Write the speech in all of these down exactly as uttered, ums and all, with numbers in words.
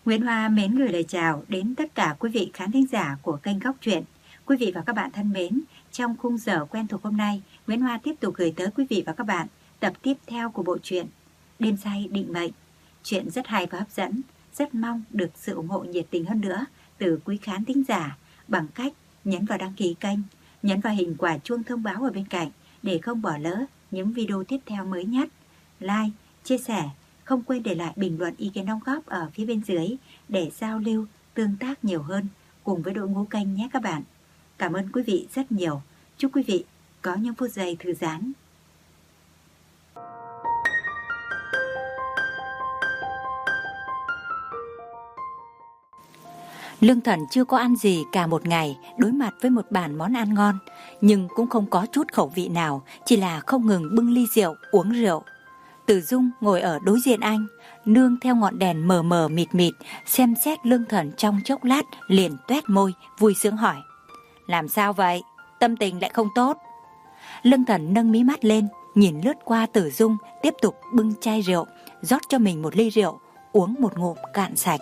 Nguyễn Hoa mến gửi lời chào đến tất cả quý vị khán thính giả của kênh Góc Truyện. Quý vị và các bạn thân mến, trong khung giờ quen thuộc hôm nay, Nguyễn Hoa tiếp tục gửi tới quý vị và các bạn tập tiếp theo của bộ truyện Đêm Say Định Mệnh. Chuyện rất hay và hấp dẫn, rất mong được sự ủng hộ nhiệt tình hơn nữa từ quý khán thính giả bằng cách nhấn vào đăng ký kênh, nhấn vào hình quả chuông thông báo ở bên cạnh để không bỏ lỡ những video tiếp theo mới nhất. Like, chia sẻ, không quên để lại bình luận ý kiến đóng góp ở phía bên dưới để giao lưu, tương tác nhiều hơn cùng với đội ngũ kênh nhé các bạn. Cảm ơn quý vị rất nhiều. Chúc quý vị có những phút giây thư giãn. Lương Thần chưa có ăn gì cả một ngày, đối mặt với một bàn món ăn ngon, nhưng cũng không có chút khẩu vị nào, chỉ là không ngừng bưng ly rượu, uống rượu. Tử Dung ngồi ở đối diện anh, nương theo ngọn đèn mờ mờ mịt mịt, xem xét Lương Thần trong chốc lát, liền toét môi, vui sướng hỏi: làm sao vậy? Tâm tình lại không tốt. Lương Thần nâng mí mắt lên, nhìn lướt qua Tử Dung, tiếp tục bưng chai rượu, rót cho mình một ly rượu, uống một ngụm cạn sạch.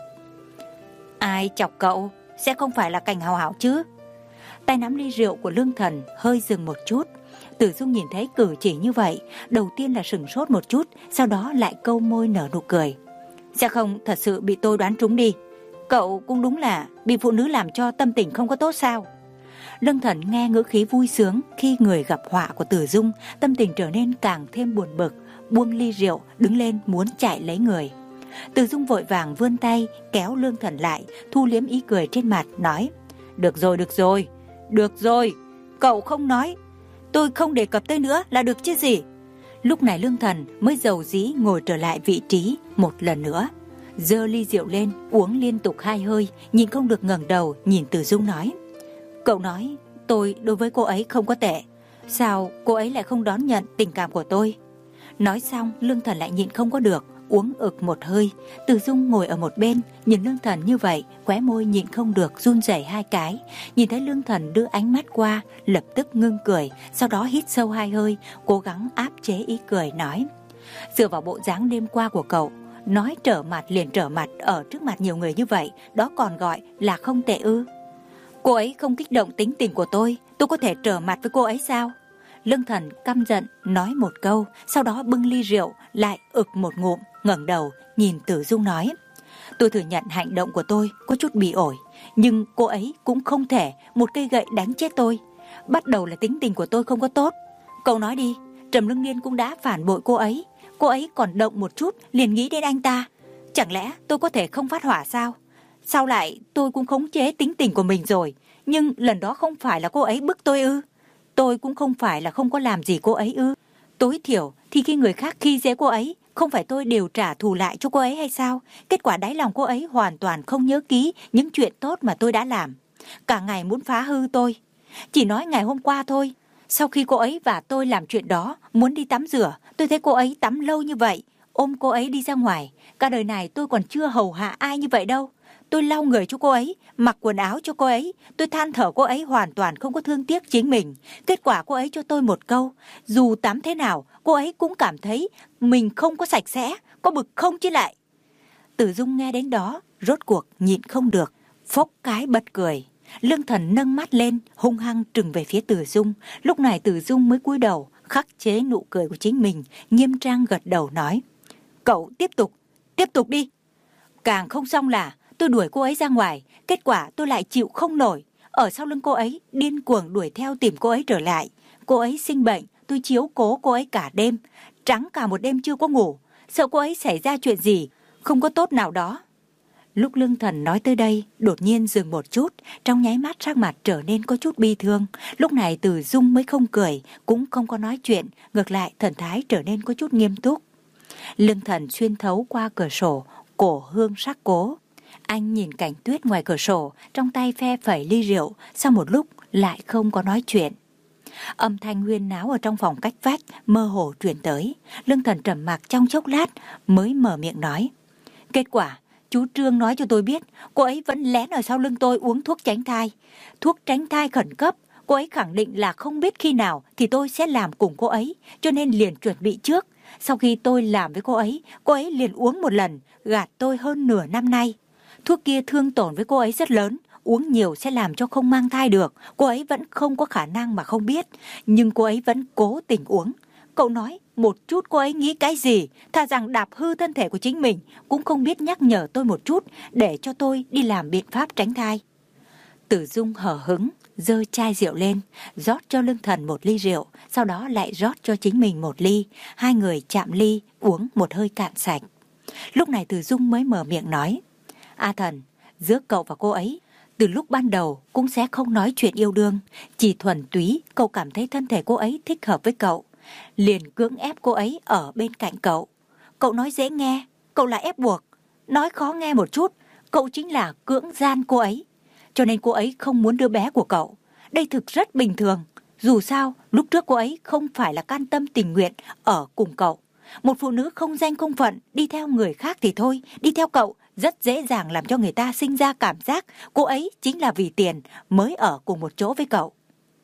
Ai chọc cậu? Sẽ không phải là Cảnh Hào Hảo chứ? Tay nắm ly rượu của Lương Thần hơi dừng một chút. Tử Dung nhìn thấy cử chỉ như vậy, đầu tiên là sửng sốt một chút, sau đó lại câu môi nở nụ cười. Sẽ không thật sự bị tôi đoán trúng đi? Cậu cũng đúng là bị phụ nữ làm cho tâm tình không có tốt sao? Lương Thần nghe ngữ khí vui sướng khi người gặp họa của Tử Dung, tâm tình trở nên càng thêm buồn bực, buông ly rượu, đứng lên muốn chạy lấy người. Tử Dung vội vàng vươn tay kéo Lương Thần lại, thu liếm ý cười trên mặt, nói: Được rồi, được rồi, được rồi, cậu không nói, tôi không đề cập tới nữa là được chứ gì. Lúc này Lương Thần mới dầu dĩ ngồi trở lại vị trí một lần nữa, giơ ly rượu lên uống liên tục hai hơi, nhìn không được ngẩng đầu nhìn Tử Dung nói: Cậu nói tôi đối với cô ấy không có tệ, sao cô ấy lại không đón nhận tình cảm của tôi? Nói xong Lương Thần lại nhịn không có được, uống ực một hơi. Tử Dung ngồi ở một bên nhìn Lương Thần như vậy, khóe môi nhịn không được run rẩy hai cái. Nhìn thấy Lương Thần đưa ánh mắt qua, lập tức ngưng cười, sau đó hít sâu hai hơi, cố gắng áp chế ý cười, nói: Dựa vào bộ dáng đêm qua của cậu, nói trở mặt liền trở mặt ở trước mặt nhiều người như vậy, đó còn gọi là không tệ ư? Cô ấy không kích động tính tình của tôi, tôi có thể trở mặt với cô ấy sao? Lương Thần căm giận nói một câu, sau đó bưng ly rượu lại ực một ngụm, ngẩng đầu nhìn Tử Dung nói: Tôi thừa nhận hành động của tôi có chút bị ổi, nhưng cô ấy cũng không thể một cây gậy đánh chết tôi. Bắt đầu là tính tình của tôi không có tốt. Cậu nói đi, Trầm Lương Niên cũng đã phản bội cô ấy, cô ấy còn động một chút liền nghĩ đến anh ta. Chẳng lẽ tôi có thể không phát hỏa sao? Sao lại tôi cũng khống chế tính tình của mình rồi, nhưng lần đó không phải là cô ấy bức tôi ư? Tôi cũng không phải là không có làm gì cô ấy ư? Tối thiểu thì khi người khác khi dễ cô ấy, không phải tôi đều trả thù lại cho cô ấy hay sao? Kết quả đáy lòng cô ấy hoàn toàn không nhớ ký những chuyện tốt mà tôi đã làm, cả ngày muốn phá hư tôi. Chỉ nói ngày hôm qua thôi, sau khi cô ấy và tôi làm chuyện đó, muốn đi tắm rửa, tôi thấy cô ấy tắm lâu như vậy, ôm cô ấy đi ra ngoài. Cả đời này tôi còn chưa hầu hạ ai như vậy đâu. Tôi lau người cho cô ấy, mặc quần áo cho cô ấy, tôi than thở cô ấy hoàn toàn không có thương tiếc chính mình. Kết quả cô ấy cho tôi một câu, dù tắm thế nào, cô ấy cũng cảm thấy mình không có sạch sẽ, có bực không chứ lại. Tử Dung nghe đến đó, rốt cuộc nhịn không được, phốc cái bật cười. Lương Thần nâng mắt lên, hung hăng trừng về phía Tử Dung. Lúc này Tử Dung mới cúi đầu, khắc chế nụ cười của chính mình, nghiêm trang gật đầu nói: Cậu tiếp tục, tiếp tục đi. Càng không xong là tôi đuổi cô ấy ra ngoài, kết quả tôi lại chịu không nổi, ở sau lưng cô ấy điên cuồng đuổi theo tìm cô ấy trở lại. Cô ấy sinh bệnh, tôi chiếu cố cô ấy cả đêm, trắng cả một đêm chưa có ngủ, sợ cô ấy xảy ra chuyện gì không có tốt nào đó. Lúc Lương Thần nói tới đây, đột nhiên dừng một chút, trong nháy mắt sắc mặt trở nên có chút bi thương. Lúc này Tử Dung mới không cười, cũng không có nói chuyện, ngược lại thần thái trở nên có chút nghiêm túc. Lương Thần xuyên thấu qua cửa sổ, cổ hương sắc cố. Anh nhìn cảnh tuyết ngoài cửa sổ, trong tay phe phẩy ly rượu, sau một lúc lại không có nói chuyện. Âm thanh huyên náo ở trong phòng cách vách mơ hồ truyền tới. Lương Thần trầm mặc trong chốc lát mới mở miệng nói: Kết quả chú Trương nói cho tôi biết, cô ấy vẫn lén ở sau lưng tôi uống thuốc tránh thai. Thuốc tránh thai khẩn cấp, cô ấy khẳng định là không biết khi nào thì tôi sẽ làm cùng cô ấy, cho nên liền chuẩn bị trước. Sau khi tôi làm với cô ấy, cô ấy liền uống một lần, gạt tôi hơn nửa năm nay. Thuốc kia thương tổn với cô ấy rất lớn, uống nhiều sẽ làm cho không mang thai được. Cô ấy vẫn không có khả năng mà không biết, nhưng cô ấy vẫn cố tình uống. Cậu nói một chút cô ấy nghĩ cái gì, thà rằng đạp hư thân thể của chính mình, cũng không biết nhắc nhở tôi một chút để cho tôi đi làm biện pháp tránh thai. Tử Dung hở hứng, giơ chai rượu lên, rót cho Lương Thần một ly rượu, sau đó lại rót cho chính mình một ly. Hai người chạm ly, uống một hơi cạn sạch. Lúc này Tử Dung mới mở miệng nói, A Thần, giữa cậu và cô ấy, từ lúc ban đầu cũng sẽ không nói chuyện yêu đương, chỉ thuần túy cậu cảm thấy thân thể cô ấy thích hợp với cậu, liền cưỡng ép cô ấy ở bên cạnh cậu. Cậu nói dễ nghe, cậu là ép buộc. Nói khó nghe một chút, cậu chính là cưỡng gian cô ấy. Cho nên cô ấy không muốn đứa bé của cậu. Đây thực rất bình thường. Dù sao, lúc trước cô ấy không phải là can tâm tình nguyện ở cùng cậu. Một phụ nữ không danh không phận đi theo người khác thì thôi, đi theo cậu rất dễ dàng làm cho người ta sinh ra cảm giác cô ấy chính là vì tiền mới ở cùng một chỗ với cậu.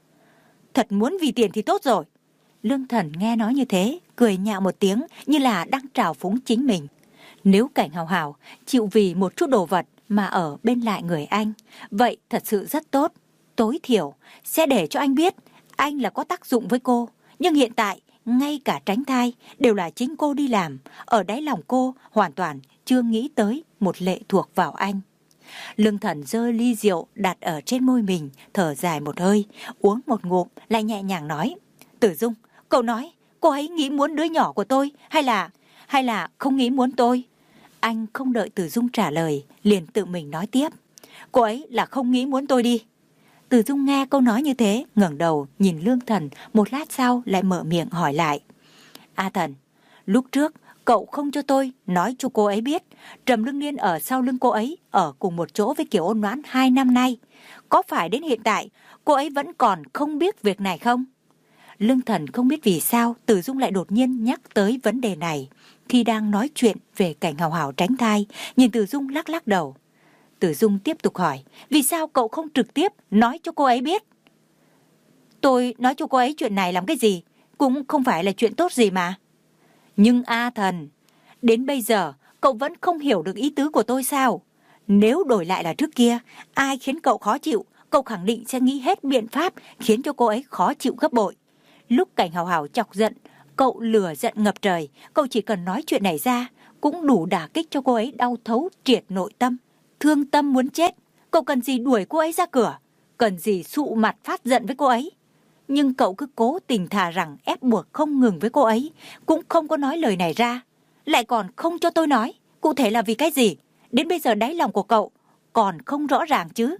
Thật muốn vì tiền thì tốt rồi. Lương Thần nghe nói như thế, cười nhạo một tiếng như là đang trào phúng chính mình. Nếu Cảnh Hào Hào chịu vì một chút đồ vật mà ở bên lại người anh, vậy thật sự rất tốt. Tối thiểu sẽ để cho anh biết anh là có tác dụng với cô. Nhưng hiện tại, ngay cả tránh thai đều là chính cô đi làm. Ở đáy lòng cô hoàn toàn chưa nghĩ tới một lệ thuộc vào anh. Lương Thần giơ ly rượu đặt ở trên môi mình, thở dài một hơi, uống một ngụm, lại nhẹ nhàng nói, Tử Dung, cậu nói cô ấy nghĩ muốn đứa nhỏ của tôi hay là hay là không nghĩ muốn tôi? Anh không đợi Tử Dung trả lời, liền tự mình nói tiếp, cô ấy là không nghĩ muốn tôi đi. Tử Dung nghe câu nói như thế, ngẩng đầu nhìn Lương Thần, một lát sau lại mở miệng hỏi lại, A Thần, lúc trước cậu không cho tôi nói cho cô ấy biết Trầm Lương Niên ở sau lưng cô ấy ở cùng một chỗ với Kiều Ôn Noãn hai năm nay. Có phải đến hiện tại cô ấy vẫn còn không biết việc này không? Lương Thần không biết vì sao Tử Dung lại đột nhiên nhắc tới vấn đề này. Khi đang nói chuyện về Cảnh Hào Hào tránh thai, nhìn Tử Dung lắc lắc đầu. Tử Dung tiếp tục hỏi, vì sao cậu không trực tiếp nói cho cô ấy biết? Tôi nói cho cô ấy chuyện này làm cái gì? Cũng không phải là chuyện tốt gì mà. Nhưng A Thần, đến bây giờ cậu vẫn không hiểu được ý tứ của tôi sao? Nếu đổi lại là trước kia, ai khiến cậu khó chịu, cậu khẳng định sẽ nghĩ hết biện pháp khiến cho cô ấy khó chịu gấp bội. Lúc Cảnh Hào Hào chọc giận, cậu lửa giận ngập trời, cậu chỉ cần nói chuyện này ra, cũng đủ đả kích cho cô ấy đau thấu triệt nội tâm, thương tâm muốn chết. Cậu cần gì đuổi cô ấy ra cửa, cần gì sụ mặt phát giận với cô ấy. Nhưng cậu cứ cố tình thà rằng ép buộc không ngừng với cô ấy, cũng không có nói lời này ra. Lại còn không cho tôi nói, cụ thể là vì cái gì? Đến bây giờ đáy lòng của cậu còn không rõ ràng chứ?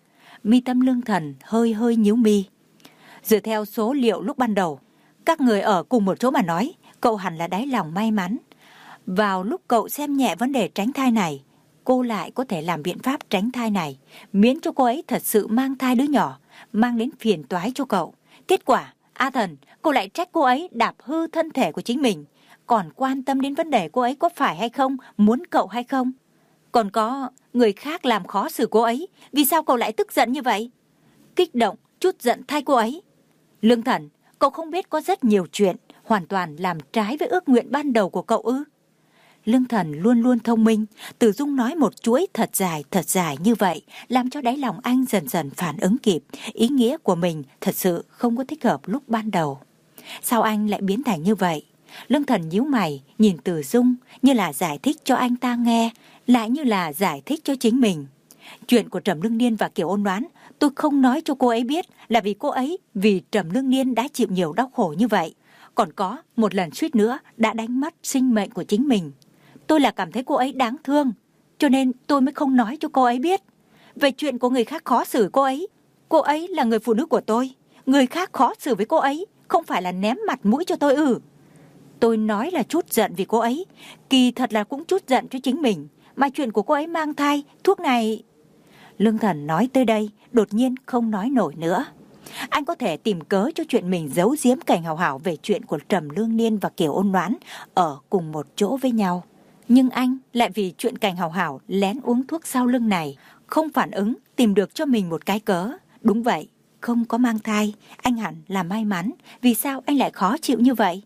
Mi tâm Lương Thần hơi hơi nhíu mi. Dựa theo số liệu lúc ban đầu, các người ở cùng một chỗ mà nói, cậu hẳn là đáy lòng may mắn. Vào lúc cậu xem nhẹ vấn đề tránh thai này, cô lại có thể làm biện pháp tránh thai này, miễn cho cô ấy thật sự mang thai đứa nhỏ, mang đến phiền toái cho cậu. Kết quả, A Thần, cô lại trách cô ấy đạp hư thân thể của chính mình, còn quan tâm đến vấn đề cô ấy có phải hay không, muốn cậu hay không. Còn có người khác làm khó xử cô ấy, vì sao cậu lại tức giận như vậy? Kích động, chút giận thay cô ấy. Lương Thần, cậu không biết có rất nhiều chuyện hoàn toàn làm trái với ước nguyện ban đầu của cậu ư? Lương Thần luôn luôn thông minh, Tử Dung nói một chuỗi thật dài thật dài như vậy, làm cho đáy lòng anh dần dần phản ứng kịp, ý nghĩa của mình thật sự không có thích hợp lúc ban đầu. Sao anh lại biến thành như vậy? Lương Thần nhíu mày, nhìn Tử Dung như là giải thích cho anh ta nghe, lại như là giải thích cho chính mình. Chuyện của Trầm Lương Niên và Kiều Ôn Noãn, tôi không nói cho cô ấy biết là vì cô ấy vì Trầm Lương Niên đã chịu nhiều đau khổ như vậy. Còn có một lần suýt nữa đã đánh mất sinh mệnh của chính mình. Tôi là cảm thấy cô ấy đáng thương, cho nên tôi mới không nói cho cô ấy biết. Về chuyện của người khác khó xử cô ấy, cô ấy là người phụ nữ của tôi. Người khác khó xử với cô ấy không phải là ném mặt mũi cho tôi ư? Tôi nói là chút giận vì cô ấy, kỳ thật là cũng chút giận cho chính mình. Mà chuyện của cô ấy mang thai, thuốc này... Lương Thần nói tới đây, đột nhiên không nói nổi nữa. Anh có thể tìm cớ cho chuyện mình giấu giếm Cảnh Hào Hào về chuyện của Trầm Lương Niên và Kiều Ôn Noãn ở cùng một chỗ với nhau. Nhưng anh lại vì chuyện Cảnh Hào Hào lén uống thuốc sau lưng này, không phản ứng, tìm được cho mình một cái cớ. Đúng vậy, không có mang thai, anh hẳn là may mắn. Vì sao anh lại khó chịu như vậy?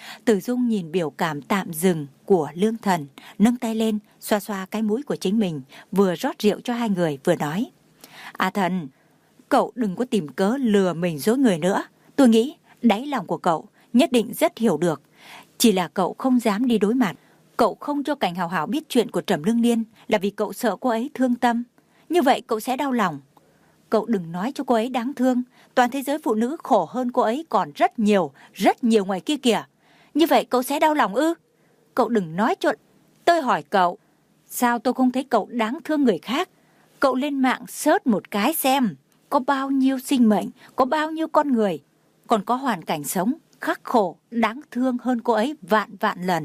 Tử Dung nhìn biểu cảm tạm dừng của Lương Thần, nâng tay lên, xoa xoa cái mũi của chính mình, vừa rót rượu cho hai người vừa nói. A Thần, cậu đừng có tìm cớ lừa mình dối người nữa. Tôi nghĩ đáy lòng của cậu nhất định rất hiểu được. Chỉ là cậu không dám đi đối mặt. Cậu không cho Cảnh Hào Hào biết chuyện của Trầm Lương Niên là vì cậu sợ cô ấy thương tâm. Như vậy cậu sẽ đau lòng. Cậu đừng nói cho cô ấy đáng thương. Toàn thế giới phụ nữ khổ hơn cô ấy còn rất nhiều, rất nhiều ngoài kia kìa. Như vậy cậu sẽ đau lòng ư? Cậu đừng nói cho... Tôi hỏi cậu, sao tôi không thấy cậu đáng thương người khác? Cậu lên mạng search một cái xem. Có bao nhiêu sinh mệnh, có bao nhiêu con người, còn có hoàn cảnh sống khắc khổ, đáng thương hơn cô ấy vạn vạn lần.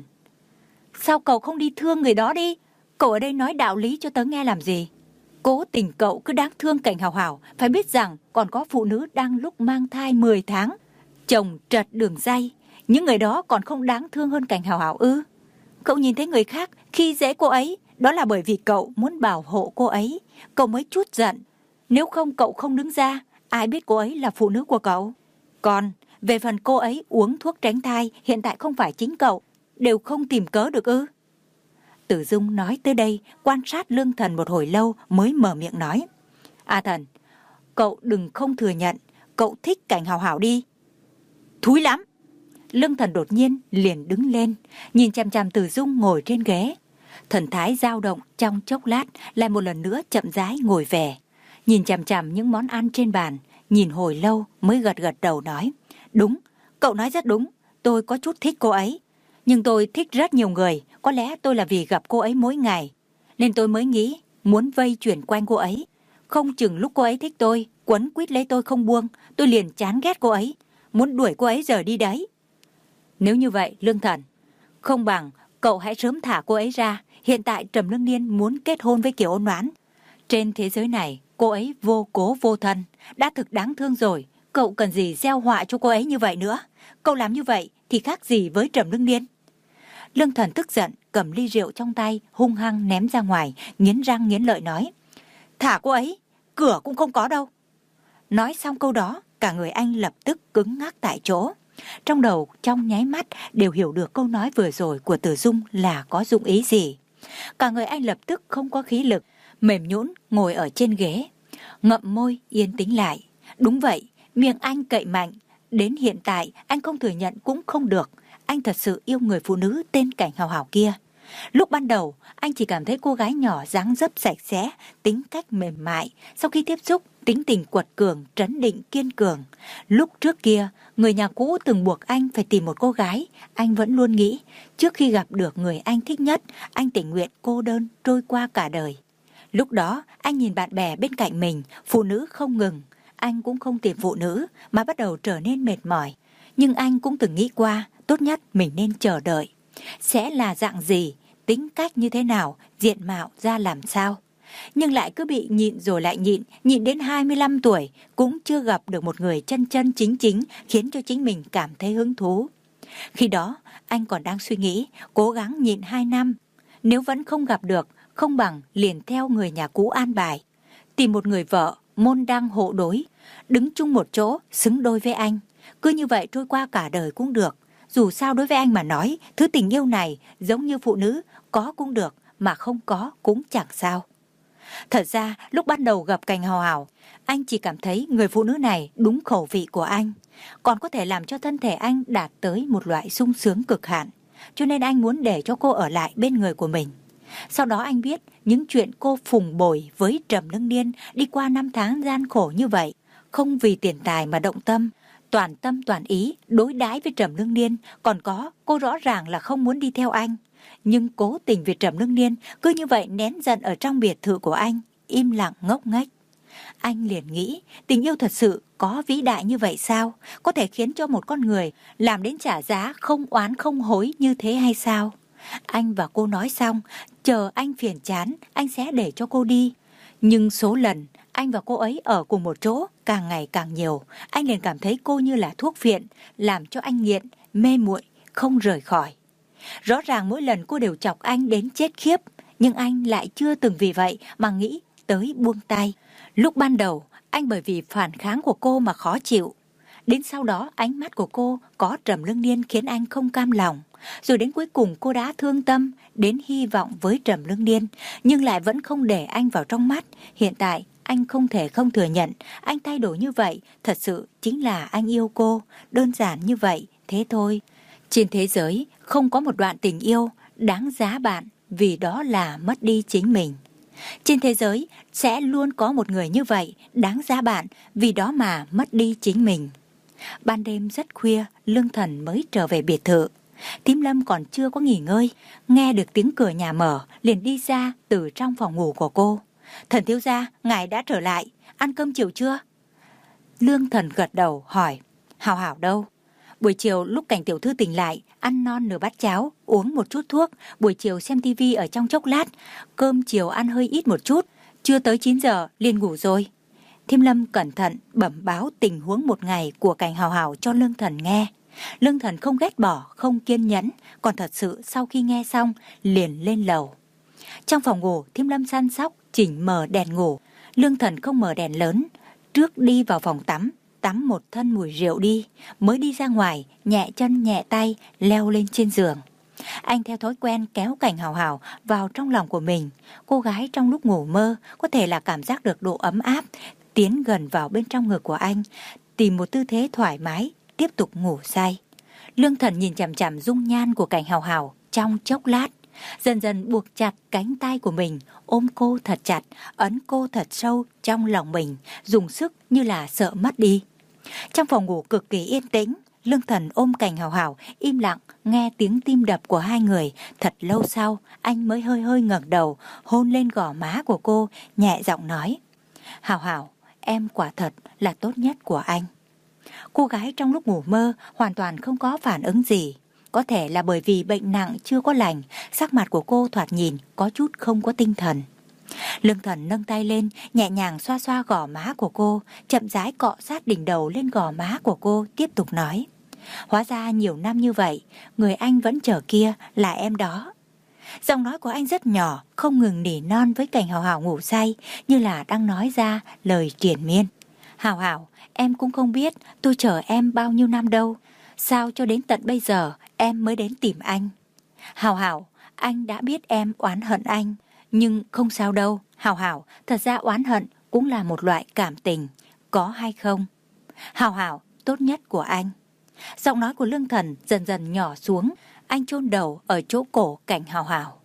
Sao cậu không đi thương người đó đi? Cậu ở đây nói đạo lý cho tớ nghe làm gì? Cố tình cậu cứ đáng thương Cảnh Hào Hào, phải biết rằng còn có phụ nữ đang lúc mang thai mười tháng, chồng trật đường ray. Những người đó còn không đáng thương hơn Cảnh Hào Hào ư? Cậu nhìn thấy người khác khi dễ cô ấy, đó là bởi vì cậu muốn bảo hộ cô ấy. Cậu mới chút giận. Nếu không cậu không đứng ra, ai biết cô ấy là phụ nữ của cậu? Còn về phần cô ấy uống thuốc tránh thai, hiện tại không phải chính cậu, đều không tìm cớ được ư? Tử Dung nói tới đây, quan sát Lương Thần một hồi lâu mới mở miệng nói. A Thần, cậu đừng không thừa nhận, cậu thích Cảnh Hào Hào đi. Thúi lắm. Lương Thần đột nhiên liền đứng lên, nhìn chằm chằm Tử Dung ngồi trên ghế. Thần thái dao động trong chốc lát, lại một lần nữa chậm rãi ngồi về. Nhìn chằm chằm những món ăn trên bàn, nhìn hồi lâu mới gật gật đầu nói. Đúng, cậu nói rất đúng, tôi có chút thích cô ấy. Nhưng tôi thích rất nhiều người, có lẽ tôi là vì gặp cô ấy mỗi ngày, nên tôi mới nghĩ muốn vây chuyển quanh cô ấy. Không chừng lúc cô ấy thích tôi, quấn quýt lấy tôi không buông, tôi liền chán ghét cô ấy, muốn đuổi cô ấy rời đi đấy. Nếu như vậy, Lương Thần, không bằng cậu hãy sớm thả cô ấy ra. Hiện tại Trầm Lương Niên muốn kết hôn với Kiều Ôn Oán. Trên thế giới này, cô ấy vô cố vô thân, đã thực đáng thương rồi. Cậu cần gì gieo họa cho cô ấy như vậy nữa? Cậu làm như vậy thì khác gì với Trầm Lương Niên? Lương Thần tức giận, cầm ly rượu trong tay, hung hăng ném ra ngoài, nghiến răng nghiến lợi nói. Thả cô ấy, cửa cũng không có đâu. Nói xong câu đó, cả người anh lập tức cứng ngắc tại chỗ. Trong đầu trong nháy mắt đều hiểu được câu nói vừa rồi của Tử Dung là có dụng ý gì. Cả người anh lập tức không có khí lực, mềm nhũn ngồi ở trên ghế, ngậm môi yên tĩnh lại. Đúng vậy, miệng anh cậy mạnh, đến hiện tại anh không thừa nhận cũng không được. Anh thật sự yêu người phụ nữ tên Cảnh Hào Hào kia. Lúc ban đầu, anh chỉ cảm thấy cô gái nhỏ dáng dấp sạch sẽ, tính cách mềm mại. Sau khi tiếp xúc, tính tình quật cường, trấn định, kiên cường. Lúc trước kia, người nhà cũ từng buộc anh phải tìm một cô gái. Anh vẫn luôn nghĩ, trước khi gặp được người anh thích nhất, anh tình nguyện cô đơn trôi qua cả đời. Lúc đó, anh nhìn bạn bè bên cạnh mình, phụ nữ không ngừng. Anh cũng không tìm phụ nữ, mà bắt đầu trở nên mệt mỏi. Nhưng anh cũng từng nghĩ qua, tốt nhất mình nên chờ đợi. Sẽ là dạng gì, tính cách như thế nào, diện mạo ra làm sao. Nhưng lại cứ bị nhịn rồi lại nhịn, nhịn đến hai mươi lăm tuổi, cũng chưa gặp được một người chân chân chính chính khiến cho chính mình cảm thấy hứng thú. Khi đó, anh còn đang suy nghĩ, cố gắng nhịn hai năm. Nếu vẫn không gặp được, không bằng liền theo người nhà cũ an bài. Tìm một người vợ, môn đăng hộ đối, đứng chung một chỗ, xứng đôi với anh. Cứ như vậy trôi qua cả đời cũng được. Dù sao đối với anh mà nói, thứ tình yêu này giống như phụ nữ, có cũng được, mà không có cũng chẳng sao. Thật ra, lúc ban đầu gặp Cảnh Hào Hào, anh chỉ cảm thấy người phụ nữ này đúng khẩu vị của anh, còn có thể làm cho thân thể anh đạt tới một loại sung sướng cực hạn. Cho nên anh muốn để cho cô ở lại bên người của mình. Sau đó anh biết những chuyện cô phùng bồi với Trầm Lương Niên đi qua năm tháng gian khổ như vậy, không vì tiền tài mà động tâm, toàn tâm toàn ý đối đãi với Trầm Lương Niên. Còn có, cô rõ ràng là không muốn đi theo anh, nhưng cố tình vì Trầm Lương Niên cứ như vậy nén giận ở trong biệt thự của anh, im lặng ngốc nghếch. Anh liền nghĩ, tình yêu thật sự có vĩ đại như vậy sao? Có thể khiến cho một con người làm đến trả giá không oán không hối như thế hay sao? Anh và cô nói xong, chờ anh phiền chán, anh sẽ để cho cô đi. Nhưng số lần anh và cô ấy ở cùng một chỗ càng ngày càng nhiều, anh liền cảm thấy cô như là thuốc phiện, làm cho anh nghiện, mê muội, không rời khỏi. Rõ ràng mỗi lần cô đều chọc anh đến chết khiếp, nhưng anh lại chưa từng vì vậy mà nghĩ tới buông tay. Lúc ban đầu, anh bởi vì phản kháng của cô mà khó chịu. Đến sau đó ánh mắt của cô có Trầm Lương Niên khiến anh không cam lòng. Rồi đến cuối cùng cô đã thương tâm đến hy vọng với Trầm Lương Niên, nhưng lại vẫn không để anh vào trong mắt. Hiện tại anh không thể không thừa nhận anh thay đổi như vậy thật sự chính là anh yêu cô, đơn giản như vậy, thế thôi. Trên thế giới không có một đoạn tình yêu đáng giá bạn vì đó là mất đi chính mình. Trên thế giới sẽ luôn có một người như vậy đáng giá bạn vì đó mà mất đi chính mình. Ban đêm rất khuya, Lương Thần mới trở về biệt thự. Thím Lâm còn chưa có nghỉ ngơi, nghe được tiếng cửa nhà mở liền đi ra từ trong phòng ngủ của cô. Thần thiếu gia, ngài đã trở lại, ăn cơm chiều chưa? Lương Thần gật đầu hỏi. Hảo Hảo đâu? Buổi chiều lúc Cảnh tiểu thư tỉnh lại, ăn non nửa bát cháo, uống một chút thuốc, buổi chiều xem tivi ở trong chốc lát, cơm chiều ăn hơi ít một chút, chưa tới chín giờ liền ngủ rồi. Thím Lâm cẩn thận bẩm báo tình huống một ngày của Cảnh Hảo Hảo cho Lương Thần nghe. Lương Thần không ghét bỏ, không kiên nhẫn, còn thật sự sau khi nghe xong liền lên lầu. Trong phòng ngủ, Thím Lâm săn sóc chỉnh mở đèn ngủ. Lương Thần không mở đèn lớn, trước đi vào phòng tắm, tắm một thân mùi rượu đi, mới đi ra ngoài, nhẹ chân nhẹ tay leo lên trên giường. Anh theo thói quen kéo Cảnh Hảo Hảo vào trong lòng của mình. Cô gái trong lúc ngủ mơ có thể là cảm giác được độ ấm áp, tiến gần vào bên trong ngực của anh, tìm một tư thế thoải mái, tiếp tục ngủ say. Lương Thần nhìn chằm chằm dung nhan của Cảnh Hảo Hảo trong chốc lát, dần dần buộc chặt cánh tay của mình, ôm cô thật chặt, ấn cô thật sâu trong lòng mình, dùng sức như là sợ mất đi. Trong phòng ngủ cực kỳ yên tĩnh, Lương Thần ôm Cảnh Hảo Hảo, im lặng nghe tiếng tim đập của hai người. Thật lâu sau, anh mới hơi hơi ngẩng đầu, hôn lên gò má của cô, nhẹ giọng nói: Hảo Hảo, em quả thật là tốt nhất của anh. Cô gái trong lúc ngủ mơ hoàn toàn không có phản ứng gì. Có thể là bởi vì bệnh nặng chưa có lành, sắc mặt của cô thoạt nhìn có chút không có tinh thần. Lương Thần nâng tay lên, nhẹ nhàng xoa xoa gò má của cô, chậm rãi cọ sát đỉnh đầu lên gò má của cô, tiếp tục nói: Hóa ra nhiều năm như vậy, người anh vẫn chờ kia là em đó. Giọng nói của anh rất nhỏ, không ngừng nỉ non với Cảnh Hảo Hảo ngủ say, như là đang nói ra lời triền miên. Hảo Hảo, em cũng không biết tôi chờ em bao nhiêu năm đâu. Sao cho đến tận bây giờ em mới đến tìm anh? Hảo Hảo, anh đã biết em oán hận anh, nhưng không sao đâu. Hảo Hảo, thật ra oán hận cũng là một loại cảm tình, có hay không? Hảo Hảo, tốt nhất của anh. Giọng nói của Lương Thần dần dần nhỏ xuống, anh chôn đầu ở chỗ cổ Cảnh Hảo Hảo.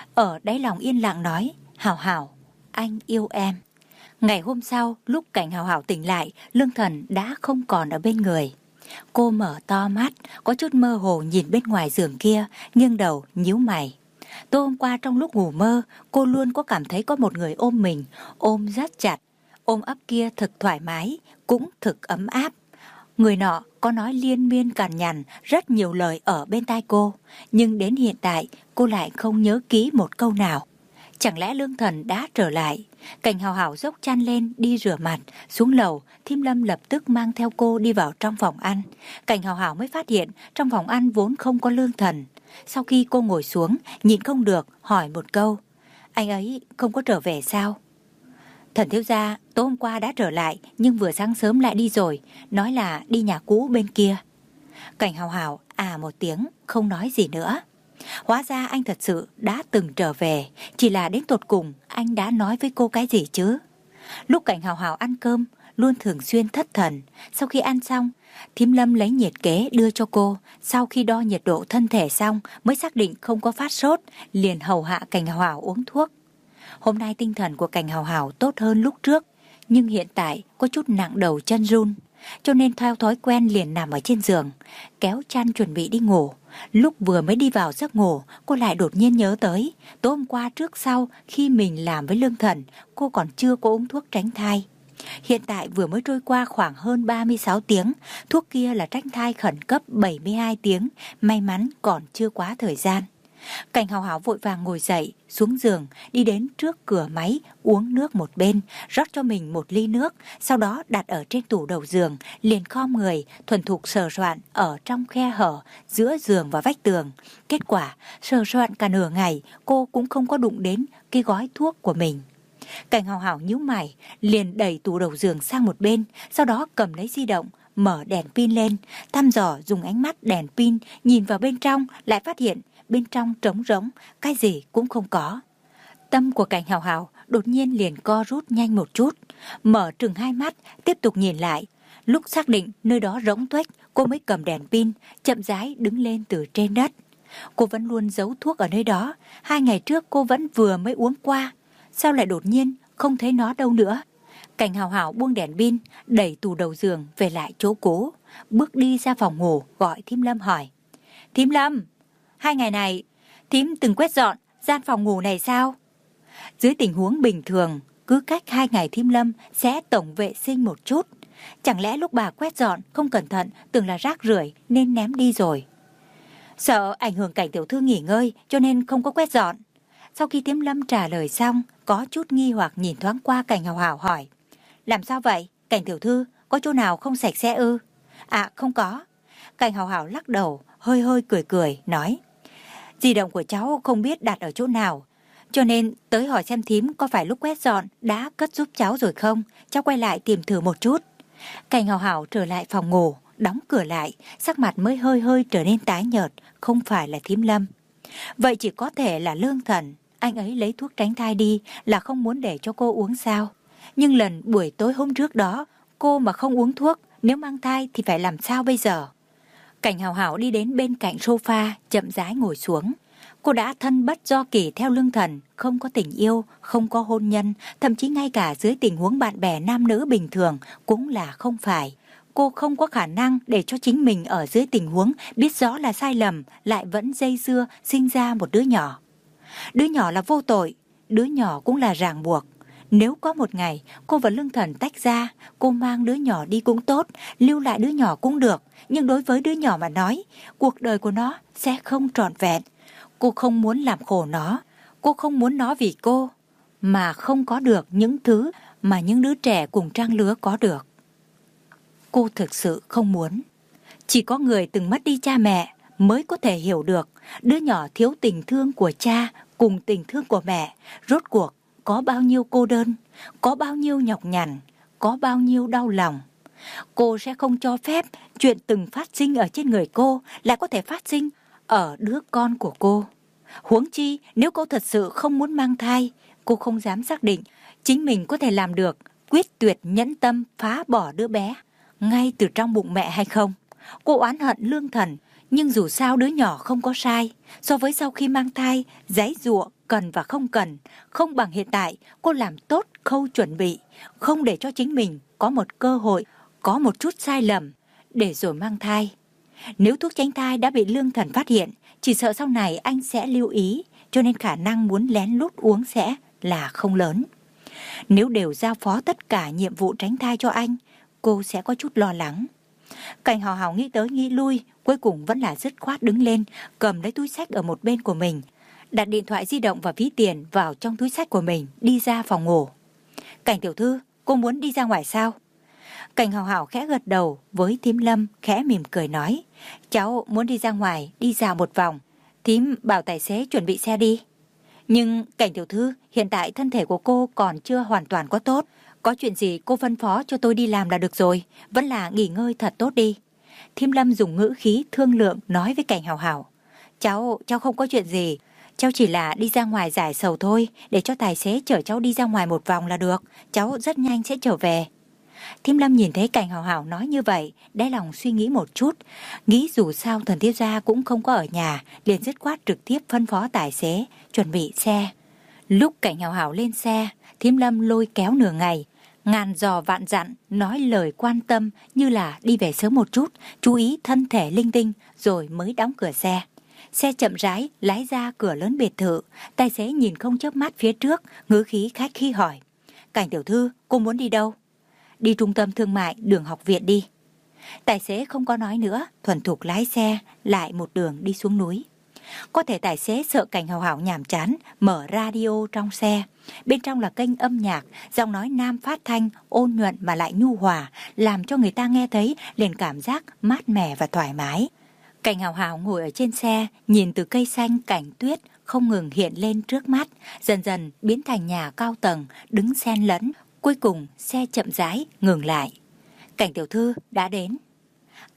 Ở đáy lòng yên lặng nói: Hảo Hảo, anh yêu em. Ngày hôm sau, lúc Cảnh Hảo Hảo tỉnh lại, Lương Thần đã không còn ở bên người. Cô mở to mắt, có chút mơ hồ nhìn bên ngoài giường kia, nghiêng đầu nhíu mày. Tối hôm qua trong lúc ngủ mơ, cô luôn có cảm thấy có một người ôm mình, ôm rất chặt. Ôm ấp kia thực thoải mái, cũng thực ấm áp. Người nọ có nói liên miên cằn nhằn rất nhiều lời ở bên tai cô, nhưng đến hiện tại cô lại không nhớ kỹ một câu nào. Chẳng lẽ Lương Thần đã trở lại? Cảnh Hảo Hảo dốc chăn lên đi rửa mặt, xuống lầu, Thím Lâm lập tức mang theo cô đi vào trong phòng ăn. Cảnh Hảo Hảo mới phát hiện trong phòng ăn vốn không có Lương Thần. Sau khi cô ngồi xuống, nhìn không được, hỏi một câu: Anh ấy không có trở về sao? Thần thiếu gia tối hôm qua đã trở lại, nhưng vừa sáng sớm lại đi rồi, nói là đi nhà cũ bên kia. Cảnh Hảo Hảo à một tiếng, không nói gì nữa. Hóa ra anh thật sự đã từng trở về, chỉ là đến tột cùng anh đã nói với cô cái gì chứ? Lúc Cảnh Hảo Hảo ăn cơm, luôn thường xuyên thất thần. Sau khi ăn xong, Thím Lâm lấy nhiệt kế đưa cho cô. Sau khi đo nhiệt độ thân thể xong, mới xác định không có phát sốt, liền hầu hạ Cảnh Hảo Hảo uống thuốc. Hôm nay tinh thần của Cảnh Hảo Hảo tốt hơn lúc trước, nhưng hiện tại có chút nặng đầu chân run, cho nên theo thói quen liền nằm ở trên giường, kéo chăn chuẩn bị đi ngủ. Lúc vừa mới đi vào giấc ngủ, cô lại đột nhiên nhớ tới tối hôm qua trước sau khi mình làm với Lương Thần, cô còn chưa có uống thuốc tránh thai. Hiện tại vừa mới trôi qua khoảng hơn ba mươi sáu tiếng, thuốc kia là tránh thai khẩn cấp bảy mươi hai tiếng, may mắn còn chưa quá thời gian. Cảnh Hảo Hảo vội vàng ngồi dậy, xuống giường, đi đến trước cửa máy, uống nước một bên, rót cho mình một ly nước, sau đó đặt ở trên tủ đầu giường, liền khom người, thuần thục sờ soạn ở trong khe hở giữa giường và vách tường. Kết quả, sờ soạn cả nửa ngày, cô cũng không có đụng đến cái gói thuốc của mình. Cảnh Hảo Hảo nhíu mày, liền đẩy tủ đầu giường sang một bên, sau đó cầm lấy di động, mở đèn pin lên, thăm dò dùng ánh mắt đèn pin nhìn vào bên trong, lại phát hiện bên trong trống rỗng, cái gì cũng không có. Tâm của Cảnh Hào Hào đột nhiên liền co rút nhanh một chút, mở trừng hai mắt, tiếp tục nhìn lại. Lúc xác định nơi đó rỗng tuếch, cô mới cầm đèn pin, chậm rãi đứng lên từ trên đất. Cô vẫn luôn giấu thuốc ở nơi đó, hai ngày trước cô vẫn vừa mới uống qua, sao lại đột nhiên không thấy nó đâu nữa. Cảnh Hào Hào buông đèn pin, đẩy tủ đầu giường về lại chỗ cũ, bước đi ra phòng ngủ gọi Thím Lâm hỏi. Thím Lâm, hai ngày này thím từng quét dọn gian phòng ngủ này sao? Dưới tình huống bình thường, cứ cách hai ngày Thím Lâm sẽ tổng vệ sinh một chút. Chẳng lẽ lúc bà quét dọn không cẩn thận tưởng là rác rưởi nên ném đi rồi? Sợ ảnh hưởng Cảnh tiểu thư nghỉ ngơi cho nên không có quét dọn. Sau khi Thím Lâm trả lời xong, có chút nghi hoặc nhìn thoáng qua Cảnh Hào Hào hỏi. Làm sao vậy? Cảnh tiểu thư có chỗ nào không sạch sẽ ư? À không có. Cảnh Hào Hào lắc đầu, hơi hơi cười cười, nói. Di động của cháu không biết đặt ở chỗ nào, cho nên tới hỏi xem thím có phải lúc quét dọn đã cất giúp cháu rồi không? Cháu quay lại tìm thử một chút. Cảnh Hào Hào trở lại phòng ngủ, đóng cửa lại, sắc mặt mới hơi hơi trở nên tái nhợt, không phải là Thím Lâm. Vậy chỉ có thể là Lương Thần, anh ấy lấy thuốc tránh thai đi là không muốn để cho cô uống sao? Nhưng lần buổi tối hôm trước đó, cô mà không uống thuốc, nếu mang thai thì phải làm sao bây giờ? Cảnh Hào Hào đi đến bên cạnh sofa, chậm rãi ngồi xuống. Cô đã thân bất do kỷ theo Lương Thần, không có tình yêu, không có hôn nhân, thậm chí ngay cả dưới tình huống bạn bè nam nữ bình thường cũng là không phải. Cô không có khả năng để cho chính mình ở dưới tình huống biết rõ là sai lầm, lại vẫn dây dưa sinh ra một đứa nhỏ. Đứa nhỏ là vô tội, đứa nhỏ cũng là ràng buộc. Nếu có một ngày cô và Lương Thần tách ra, cô mang đứa nhỏ đi cũng tốt, lưu lại đứa nhỏ cũng được. Nhưng đối với đứa nhỏ mà nói, cuộc đời của nó sẽ không trọn vẹn. Cô không muốn làm khổ nó, cô không muốn nó vì cô mà không có được những thứ mà những đứa trẻ cùng trang lứa có được. Cô thực sự không muốn. Chỉ có người từng mất đi cha mẹ mới có thể hiểu được đứa nhỏ thiếu tình thương của cha cùng tình thương của mẹ rốt cuộc có bao nhiêu cô đơn, có bao nhiêu nhọc nhằn, có bao nhiêu đau lòng. Cô sẽ không cho phép chuyện từng phát sinh ở trên người cô lại có thể phát sinh ở đứa con của cô. Huống chi nếu cô thật sự không muốn mang thai, cô không dám xác định chính mình có thể làm được quyết tuyệt nhẫn tâm phá bỏ đứa bé ngay từ trong bụng mẹ hay không. Cô oán hận Lương Thần, nhưng dù sao đứa nhỏ không có sai. So với sau khi mang thai, giãy giụa cần và không cần, không bằng hiện tại cô làm tốt khâu chuẩn bị, không để cho chính mình có một cơ hội, có một chút sai lầm, để rồi mang thai. Nếu thuốc tránh thai đã bị Lương Thần phát hiện, chỉ sợ sau này anh sẽ lưu ý, cho nên khả năng muốn lén lút uống sẽ là không lớn. Nếu đều giao phó tất cả nhiệm vụ tránh thai cho anh, cô sẽ có chút lo lắng. Cảnh Hào Hào nghĩ tới nghĩ lui, cuối cùng vẫn là dứt khoát đứng lên, cầm lấy túi xách ở một bên của mình, đặt điện thoại di động và ví tiền vào trong túi xách của mình, đi ra phòng ngủ. Cảnh tiểu thư, cô muốn đi ra ngoài sao? Cảnh Hào Hào khẽ gật đầu với Thím Lâm, khẽ mỉm cười nói, cháu muốn đi ra ngoài, đi dạo một vòng. Thím bảo tài xế chuẩn bị xe đi. Nhưng Cảnh tiểu thư, hiện tại thân thể của cô còn chưa hoàn toàn có tốt. Có chuyện gì cô phân phó cho tôi đi làm là được rồi, vẫn là nghỉ ngơi thật tốt đi. Thím Lâm dùng ngữ khí thương lượng nói với Cảnh Hào Hào. Cháu, cháu không có chuyện gì. Cháu chỉ là đi ra ngoài giải sầu thôi, để cho tài xế chở cháu đi ra ngoài một vòng là được. Cháu rất nhanh sẽ trở về. Thím Lâm nhìn thấy Cảnh Hào Hào nói như vậy, đáy lòng suy nghĩ một chút. Nghĩ dù sao Thần Thiếu Gia cũng không có ở nhà, liền dứt khoát trực tiếp phân phó tài xế chuẩn bị xe. Lúc Cảnh Hào Hào lên xe, Thím Lâm lôi kéo nửa ngày, ngàn dò vạn dặn, nói lời quan tâm như là đi về sớm một chút, chú ý thân thể linh tinh, rồi mới đóng cửa xe. Xe chậm rãi lái ra cửa lớn biệt thự, tài xế nhìn không chớp mắt phía trước, ngữ khí khách khí hỏi. Cảnh tiểu thư, cô muốn đi đâu? Đi trung tâm thương mại Đường Học Viện đi. Tài xế không có nói nữa, thuần thục lái xe lại một đường đi xuống núi. Có thể tài xế sợ Cảnh Hào Hào nhàm chán, mở radio trong xe. Bên trong là kênh âm nhạc, giọng nói nam phát thanh, ôn nhuận mà lại nhu hòa, làm cho người ta nghe thấy liền cảm giác mát mẻ và thoải mái. Cảnh Hào Hào ngồi ở trên xe, nhìn từ cây xanh cảnh tuyết không ngừng hiện lên trước mắt, dần dần biến thành nhà cao tầng, đứng xen lẫn. Cuối cùng xe chậm rãi ngừng lại. Cảnh tiểu thư đã đến.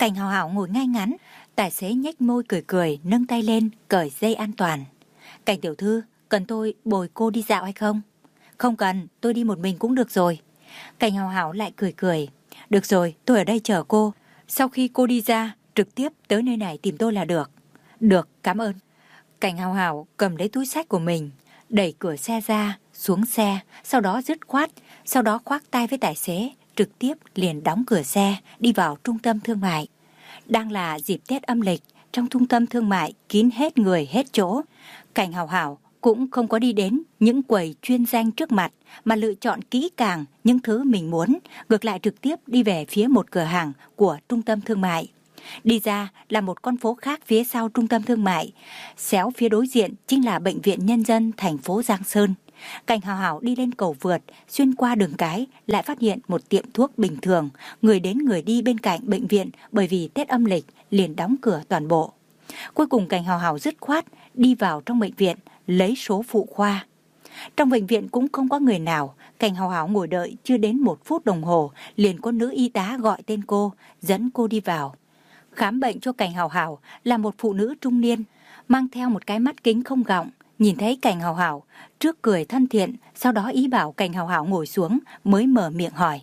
Cảnh Hào Hào ngồi ngay ngắn, tài xế nhếch môi cười cười, nâng tay lên cởi dây an toàn. Cảnh tiểu thư, cần tôi bồi cô đi dạo hay không? Không cần, tôi đi một mình cũng được rồi. Cảnh Hào Hào lại cười cười. Được rồi, tôi ở đây chờ cô. Sau khi cô đi ra, trực tiếp tới nơi này tìm tôi là được. Được, cảm ơn. Cảnh Hào Hào cầm lấy túi xách của mình, đẩy cửa xe ra, xuống xe, sau đó dứt khoát, sau đó khoác tay với tài xế, trực tiếp liền đóng cửa xe, đi vào trung tâm thương mại. Đang là dịp Tết âm lịch, trong trung tâm thương mại kín hết người hết chỗ. Cảnh Hào Hào cũng không có đi đến những quầy chuyên danh trước mặt, mà lựa chọn kỹ càng những thứ mình muốn, ngược lại trực tiếp đi về phía một cửa hàng của trung tâm thương mại. Đi ra là một con phố khác phía sau trung tâm thương mại, xéo phía đối diện chính là Bệnh viện Nhân dân thành phố Giang Sơn. Cảnh Hào Hào đi lên cầu vượt, xuyên qua đường cái, lại phát hiện một tiệm thuốc bình thường, người đến người đi bên cạnh bệnh viện bởi vì Tết âm lịch liền đóng cửa toàn bộ. Cuối cùng Cảnh Hào Hào dứt khoát đi vào trong bệnh viện, lấy số phụ khoa. Trong bệnh viện cũng không có người nào, Cảnh Hào Hào ngồi đợi chưa đến một phút đồng hồ, liền có nữ y tá gọi tên cô, dẫn cô đi vào. Khám bệnh cho Cảnh Hào Hào là một phụ nữ trung niên, mang theo một cái mắt kính không gọng, nhìn thấy Cảnh Hào Hào, trước cười thân thiện, sau đó ý bảo Cảnh Hào Hào ngồi xuống, mới mở miệng hỏi.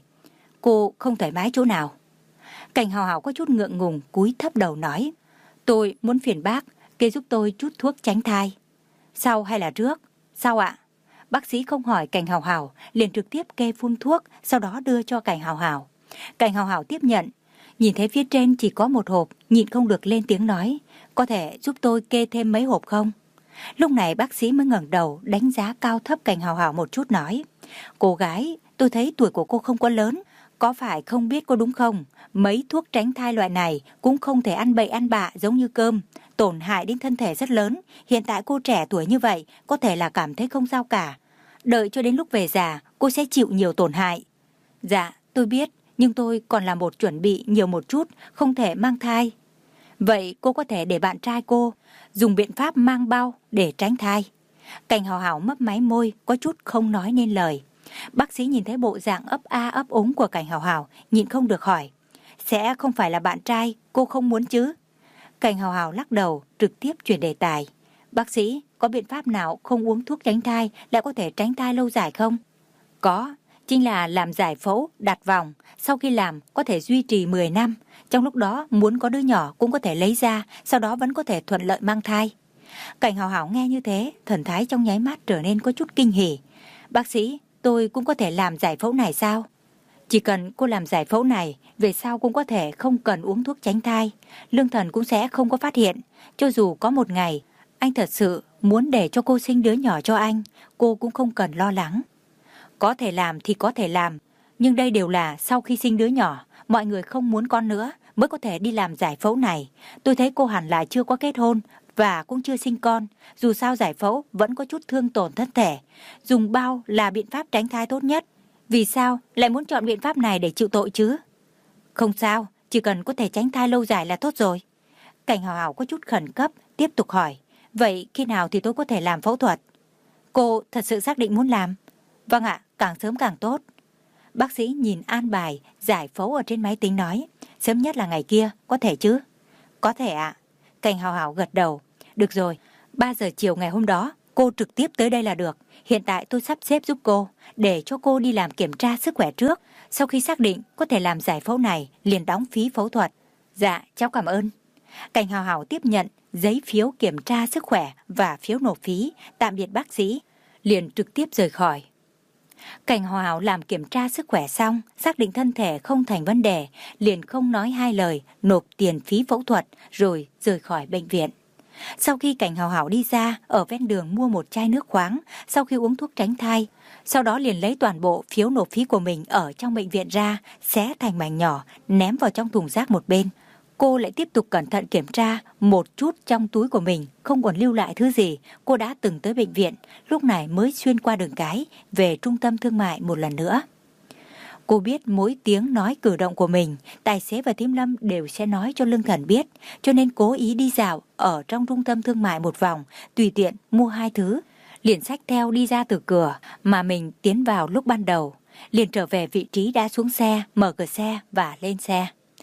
Cô không thoải mái chỗ nào? Cảnh Hào Hào có chút ngượng ngùng, cúi thấp đầu nói. Tôi muốn phiền bác, kê giúp tôi chút thuốc tránh thai. Sau hay là trước? Sau ạ? Bác sĩ không hỏi Cảnh Hào Hào, liền trực tiếp kê phun thuốc, sau đó đưa cho Cảnh Hào Hào. Cảnh Hào Hào tiếp nhận, nhìn thấy phía trên chỉ có một hộp, nhịn không được lên tiếng nói. Có thể giúp tôi kê thêm mấy hộp không? Lúc này bác sĩ mới ngẩng đầu đánh giá cao thấp Cảnh Hào Hào một chút nói. Cô gái, tôi thấy tuổi của cô không có lớn, có phải không biết cô đúng không? Mấy thuốc tránh thai loại này cũng không thể ăn bậy ăn bạ giống như cơm, tổn hại đến thân thể rất lớn. Hiện tại cô trẻ tuổi như vậy, có thể là cảm thấy không sao cả. Đợi cho đến lúc về già, cô sẽ chịu nhiều tổn hại. Dạ, tôi biết, nhưng tôi còn là một chuẩn bị nhiều một chút, không thể mang thai. Vậy cô có thể để bạn trai cô dùng biện pháp mang bao để tránh thai. Cảnh Hào Hào mấp máy môi, có chút không nói nên lời. Bác sĩ nhìn thấy bộ dạng ấp a ấp úng của Cảnh Hào Hào, nhịn không được hỏi. Sẽ không phải là bạn trai cô không muốn chứ? Cảnh Hào Hào lắc đầu, trực tiếp chuyển đề tài. Bác sĩ, có biện pháp nào không uống thuốc tránh thai lại có thể tránh thai lâu dài không? Có, chính là làm giải phẫu, đặt vòng. Sau khi làm có thể duy trì mười năm. Trong lúc đó muốn có đứa nhỏ cũng có thể lấy ra, sau đó vẫn có thể thuận lợi mang thai. Cảnh Hào Hào nghe như thế, thần thái trong nháy mắt trở nên có chút kinh hỉ. Bác sĩ, tôi cũng có thể làm giải phẫu này sao? Chỉ cần cô làm giải phẫu này, về sau cũng có thể không cần uống thuốc tránh thai. Lương Thần cũng sẽ không có phát hiện. Cho dù có một ngày, anh thật sự muốn để cho cô sinh đứa nhỏ cho anh, cô cũng không cần lo lắng. Có thể làm thì có thể làm, nhưng đây đều là sau khi sinh đứa nhỏ, mọi người không muốn con nữa mới có thể đi làm giải phẫu này. Tôi thấy cô hẳn là chưa có kết hôn và cũng chưa sinh con. Dù sao giải phẫu vẫn có chút thương tổn thân thể. Dùng bao là biện pháp tránh thai tốt nhất. Vì sao lại muốn chọn biện pháp này để chịu tội chứ? Không sao, chỉ cần có thể tránh thai lâu dài là tốt rồi. Cảnh Hào Hào có chút khẩn cấp, tiếp tục hỏi. Vậy khi nào thì tôi có thể làm phẫu thuật? Cô thật sự xác định muốn làm? Vâng ạ, càng sớm càng tốt. Bác sĩ nhìn an bài giải phẫu ở trên máy tính nói. Sớm nhất là ngày kia, có thể chứ? Có thể ạ. Cảnh Hào Hào gật đầu. Được rồi, ba giờ chiều ngày hôm đó cô trực tiếp tới đây là được. Hiện tại tôi sắp xếp giúp cô, để cho cô đi làm kiểm tra sức khỏe trước. Sau khi xác định có thể làm giải phẫu này, liền đóng phí phẫu thuật. Dạ, cháu cảm ơn. Cảnh Hào Hào tiếp nhận giấy phiếu kiểm tra sức khỏe và phiếu nộp phí, tạm biệt bác sĩ, liền trực tiếp rời khỏi. Cảnh Hào Hào làm kiểm tra sức khỏe xong, xác định thân thể không thành vấn đề, liền không nói hai lời, nộp tiền phí phẫu thuật, rồi rời khỏi bệnh viện. Sau khi Cảnh Hào Hào đi ra, ở ven đường mua một chai nước khoáng, sau khi uống thuốc tránh thai, sau đó liền lấy toàn bộ phiếu nộp phí của mình ở trong bệnh viện ra, xé thành mảnh nhỏ, ném vào trong thùng rác một bên. Cô lại tiếp tục cẩn thận kiểm tra một chút trong túi của mình, không còn lưu lại thứ gì. Cô đã từng tới bệnh viện, lúc này mới xuyên qua đường cái, về trung tâm thương mại một lần nữa. Cô biết mỗi tiếng nói cử động của mình, tài xế và Tím Lâm đều sẽ nói cho Lương Thần biết, cho nên cố ý đi dạo ở trong trung tâm thương mại một vòng, tùy tiện mua hai thứ, liền xách theo đi ra từ cửa mà mình tiến vào lúc ban đầu, liền trở về vị trí đã xuống xe, mở cửa xe và lên xe.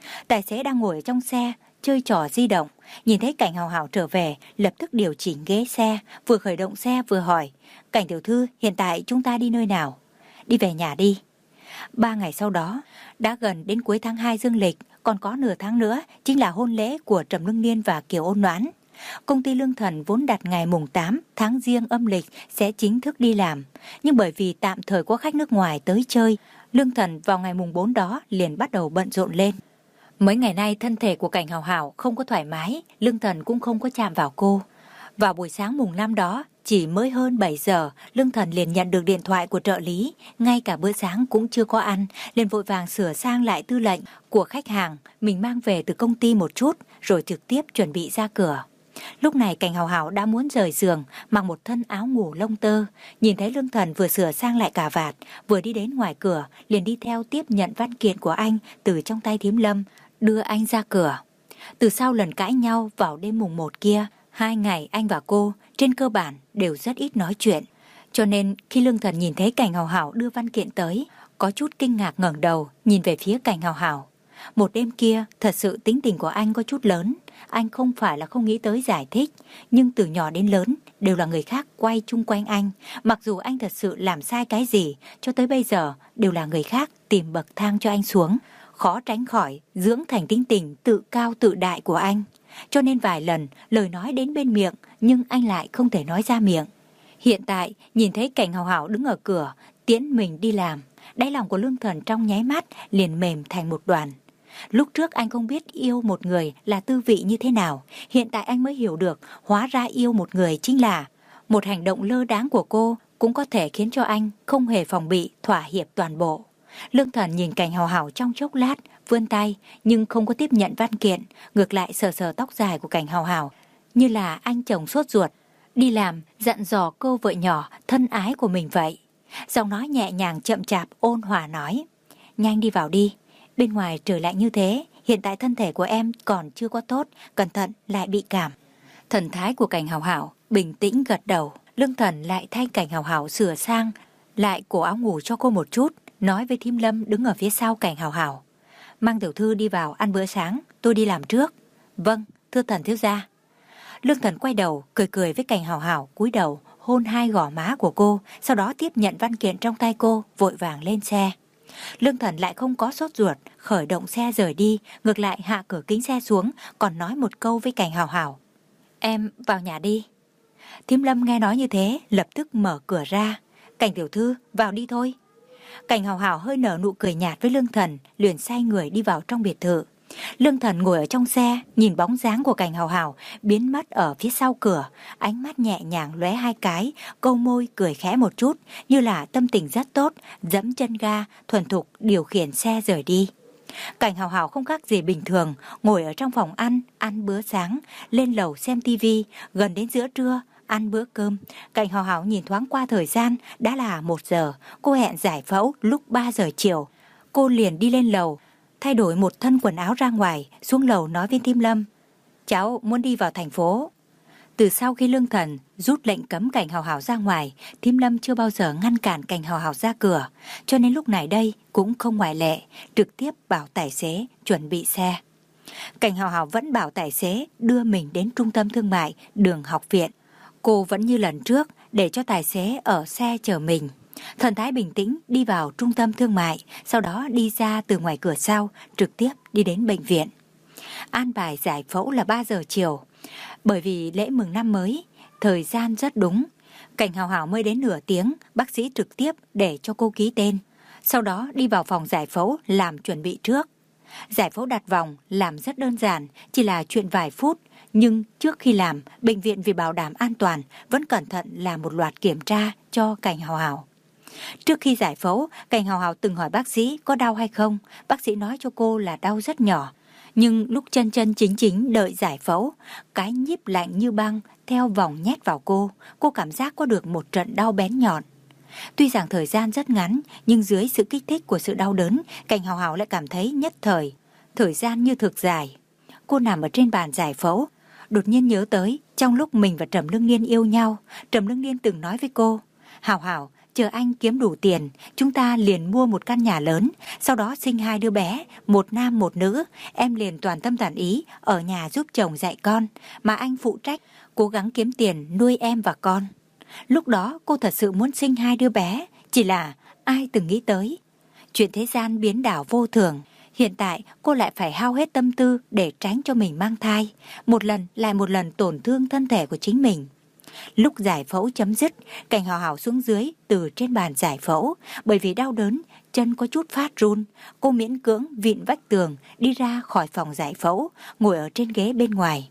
Tài xế đang ngồi ở trong xe, chơi trò di động. Nhìn thấy Cảnh Hào Hào trở về, lập tức điều chỉnh ghế xe, vừa khởi động xe vừa hỏi. Cảnh tiểu thư, hiện tại chúng ta đi nơi nào? Đi về nhà đi. Ba ngày sau đó, đã gần đến cuối tháng hai dương lịch, còn có nửa tháng nữa chính là hôn lễ của Trầm Lương Niên và Kiều Ôn Noãn. Công ty Lương Thần vốn đặt ngày mùng tám tháng Giêng âm lịch sẽ chính thức đi làm, nhưng bởi vì tạm thời có khách nước ngoài tới chơi, Lương Thần vào ngày mùng bốn đó liền bắt đầu bận rộn lên. Mấy ngày nay thân thể của Cảnh Hào Hào không có thoải mái, Lương Thần cũng không có chạm vào cô. Vào buổi sáng mùng năm đó, chỉ mới hơn bảy giờ, Lương Thần liền nhận được điện thoại của trợ lý, ngay cả bữa sáng cũng chưa có ăn, liền vội vàng sửa sang lại tư lệnh của khách hàng mình mang về từ công ty một chút, rồi trực tiếp chuẩn bị ra cửa. Lúc này Cảnh Hào Hào đã muốn rời giường, mặc một thân áo ngủ lông tơ, nhìn thấy Lương Thần vừa sửa sang lại cà vạt, vừa đi đến ngoài cửa, liền đi theo tiếp nhận văn kiện của anh từ trong tay Thím Lâm, đưa anh ra cửa. Từ sau lần cãi nhau vào đêm mùng một kia, hai ngày anh và cô trên cơ bản đều rất ít nói chuyện. Cho nên khi Lương Thần nhìn thấy Cảnh Hào Hào đưa văn kiện tới, có chút kinh ngạc ngẩng đầu nhìn về phía Cảnh Hào Hào. Một đêm kia thật sự tính tình của anh có chút lớn. Anh không phải là không nghĩ tới giải thích, nhưng từ nhỏ đến lớn đều là người khác quay chung quanh anh. Mặc dù anh thật sự làm sai cái gì, cho tới bây giờ đều là người khác tìm bậc thang cho anh xuống. Khó tránh khỏi dưỡng thành tính tình tự cao tự đại của anh. Cho nên vài lần lời nói đến bên miệng, nhưng anh lại không thể nói ra miệng. Hiện tại nhìn thấy Cảnh Hào Hào đứng ở cửa tiễn mình đi làm, đáy lòng của Lương Thần trong nháy mắt liền mềm thành một đoàn. Lúc trước anh không biết yêu một người là tư vị như thế nào, hiện tại anh mới hiểu được hóa ra yêu một người chính là một hành động lơ đáng của cô cũng có thể khiến cho anh không hề phòng bị thỏa hiệp toàn bộ. Lương Thần nhìn Cảnh Hào Hào trong chốc lát, vươn tay nhưng không có tiếp nhận văn kiện, ngược lại sờ sờ tóc dài của Cảnh Hào Hào, như là anh chồng sốt ruột đi làm dặn dò cô vợ nhỏ thân ái của mình vậy. Giọng nói nhẹ nhàng chậm chạp ôn hòa nói: nhanh đi vào đi, bên ngoài trời lạnh như thế, hiện tại thân thể của em còn chưa có tốt, cẩn thận lại bị cảm. Thần thái của Cảnh Hào Hào bình tĩnh gật đầu. Lương Thần lại thay Cảnh Hào Hào sửa sang lại cổ áo ngủ cho cô một chút, nói với Thím Lâm đứng ở phía sau Cảnh Hào Hào: mang tiểu thư đi vào ăn bữa sáng, tôi đi làm trước. Vâng, thưa Thần thiếu gia. Lương Thần quay đầu cười cười với Cảnh Hào Hào, cúi đầu hôn hai gò má của cô, sau đó tiếp nhận văn kiện trong tay cô, vội vàng lên xe. Lương Thần lại không có sốt ruột, khởi động xe rời đi, ngược lại hạ cửa kính xe xuống, còn nói một câu với Cảnh Hào Hào: em vào nhà đi. Thím Lâm nghe nói như thế, lập tức mở cửa ra: Cảnh tiểu thư, vào đi thôi. Cảnh Hào Hào hơi nở nụ cười nhạt với Lương Thần, liền xoay người đi vào trong biệt thự. Lương Thần ngồi ở trong xe, nhìn bóng dáng của Cảnh Hào Hào biến mất ở phía sau cửa, ánh mắt nhẹ nhàng lóe hai cái, câu môi cười khẽ một chút, như là tâm tình rất tốt, dẫm chân ga, thuần thục điều khiển xe rời đi. Cảnh Hào Hào không khác gì bình thường, ngồi ở trong phòng ăn, ăn bữa sáng, lên lầu xem tivi, gần đến giữa trưa, ăn bữa cơm. Cảnh Hào Hào nhìn thoáng qua thời gian, đã là một giờ, cô hẹn giải phẫu lúc ba giờ chiều. Cô liền đi lên lầu, thay đổi một thân quần áo ra ngoài, xuống lầu nói với Thím Lâm: cháu muốn đi vào thành phố. Từ sau khi Lương Thần rút lệnh cấm Cảnh Hào Hào ra ngoài, Thím Lâm chưa bao giờ ngăn cản Cảnh Hào Hào ra cửa, cho nên lúc này đây cũng không ngoại lệ, trực tiếp bảo tài xế chuẩn bị xe. Cảnh Hào Hào vẫn bảo tài xế đưa mình đến trung tâm thương mại Đường Học Viện. Cô vẫn như lần trước để cho tài xế ở xe chờ mình. Thần thái bình tĩnh đi vào trung tâm thương mại, sau đó đi ra từ ngoài cửa sau, trực tiếp đi đến bệnh viện. An bài giải phẫu là ba giờ chiều. Bởi vì lễ mừng năm mới, thời gian rất đúng. Cảnh Hào Hào mới đến nửa tiếng, bác sĩ trực tiếp để cho cô ký tên. Sau đó đi vào phòng giải phẫu làm chuẩn bị trước. Giải phẫu đặt vòng làm rất đơn giản, chỉ là chuyện vài phút. Nhưng trước khi làm, bệnh viện vì bảo đảm an toàn vẫn cẩn thận làm một loạt kiểm tra cho Cảnh Hào Hào. Trước khi giải phẫu, Cảnh Hào Hào từng hỏi bác sĩ có đau hay không. Bác sĩ nói cho cô là đau rất nhỏ. Nhưng lúc chân chân chính chính đợi giải phẫu, cái nhíp lạnh như băng theo vòng nhét vào cô, cô cảm giác có được một trận đau bén nhọn. Tuy rằng thời gian rất ngắn, nhưng dưới sự kích thích của sự đau đớn, Cảnh Hào Hào lại cảm thấy nhất thời, thời gian như thực dài. Cô nằm ở trên bàn giải phẫu, đột nhiên nhớ tới trong lúc mình và Trầm Lương Niên yêu nhau, Trầm Lương Niên từng nói với cô: Hào Hào, chờ anh kiếm đủ tiền, chúng ta liền mua một căn nhà lớn, sau đó sinh hai đứa bé, một nam một nữ. Em liền toàn tâm toàn ý ở nhà giúp chồng dạy con, mà anh phụ trách cố gắng kiếm tiền nuôi em và con. Lúc đó cô thật sự muốn sinh hai đứa bé, chỉ là ai từng nghĩ tới. Chuyện thế gian biến đảo vô thường, hiện tại cô lại phải hao hết tâm tư để tránh cho mình mang thai, một lần lại một lần tổn thương thân thể của chính mình. Lúc giải phẫu chấm dứt, Cảnh Hào Hào xuống dưới từ trên bàn giải phẫu, bởi vì đau đớn, chân có chút phát run. Cô miễn cưỡng vịn vách tường đi ra khỏi phòng giải phẫu, ngồi ở trên ghế bên ngoài.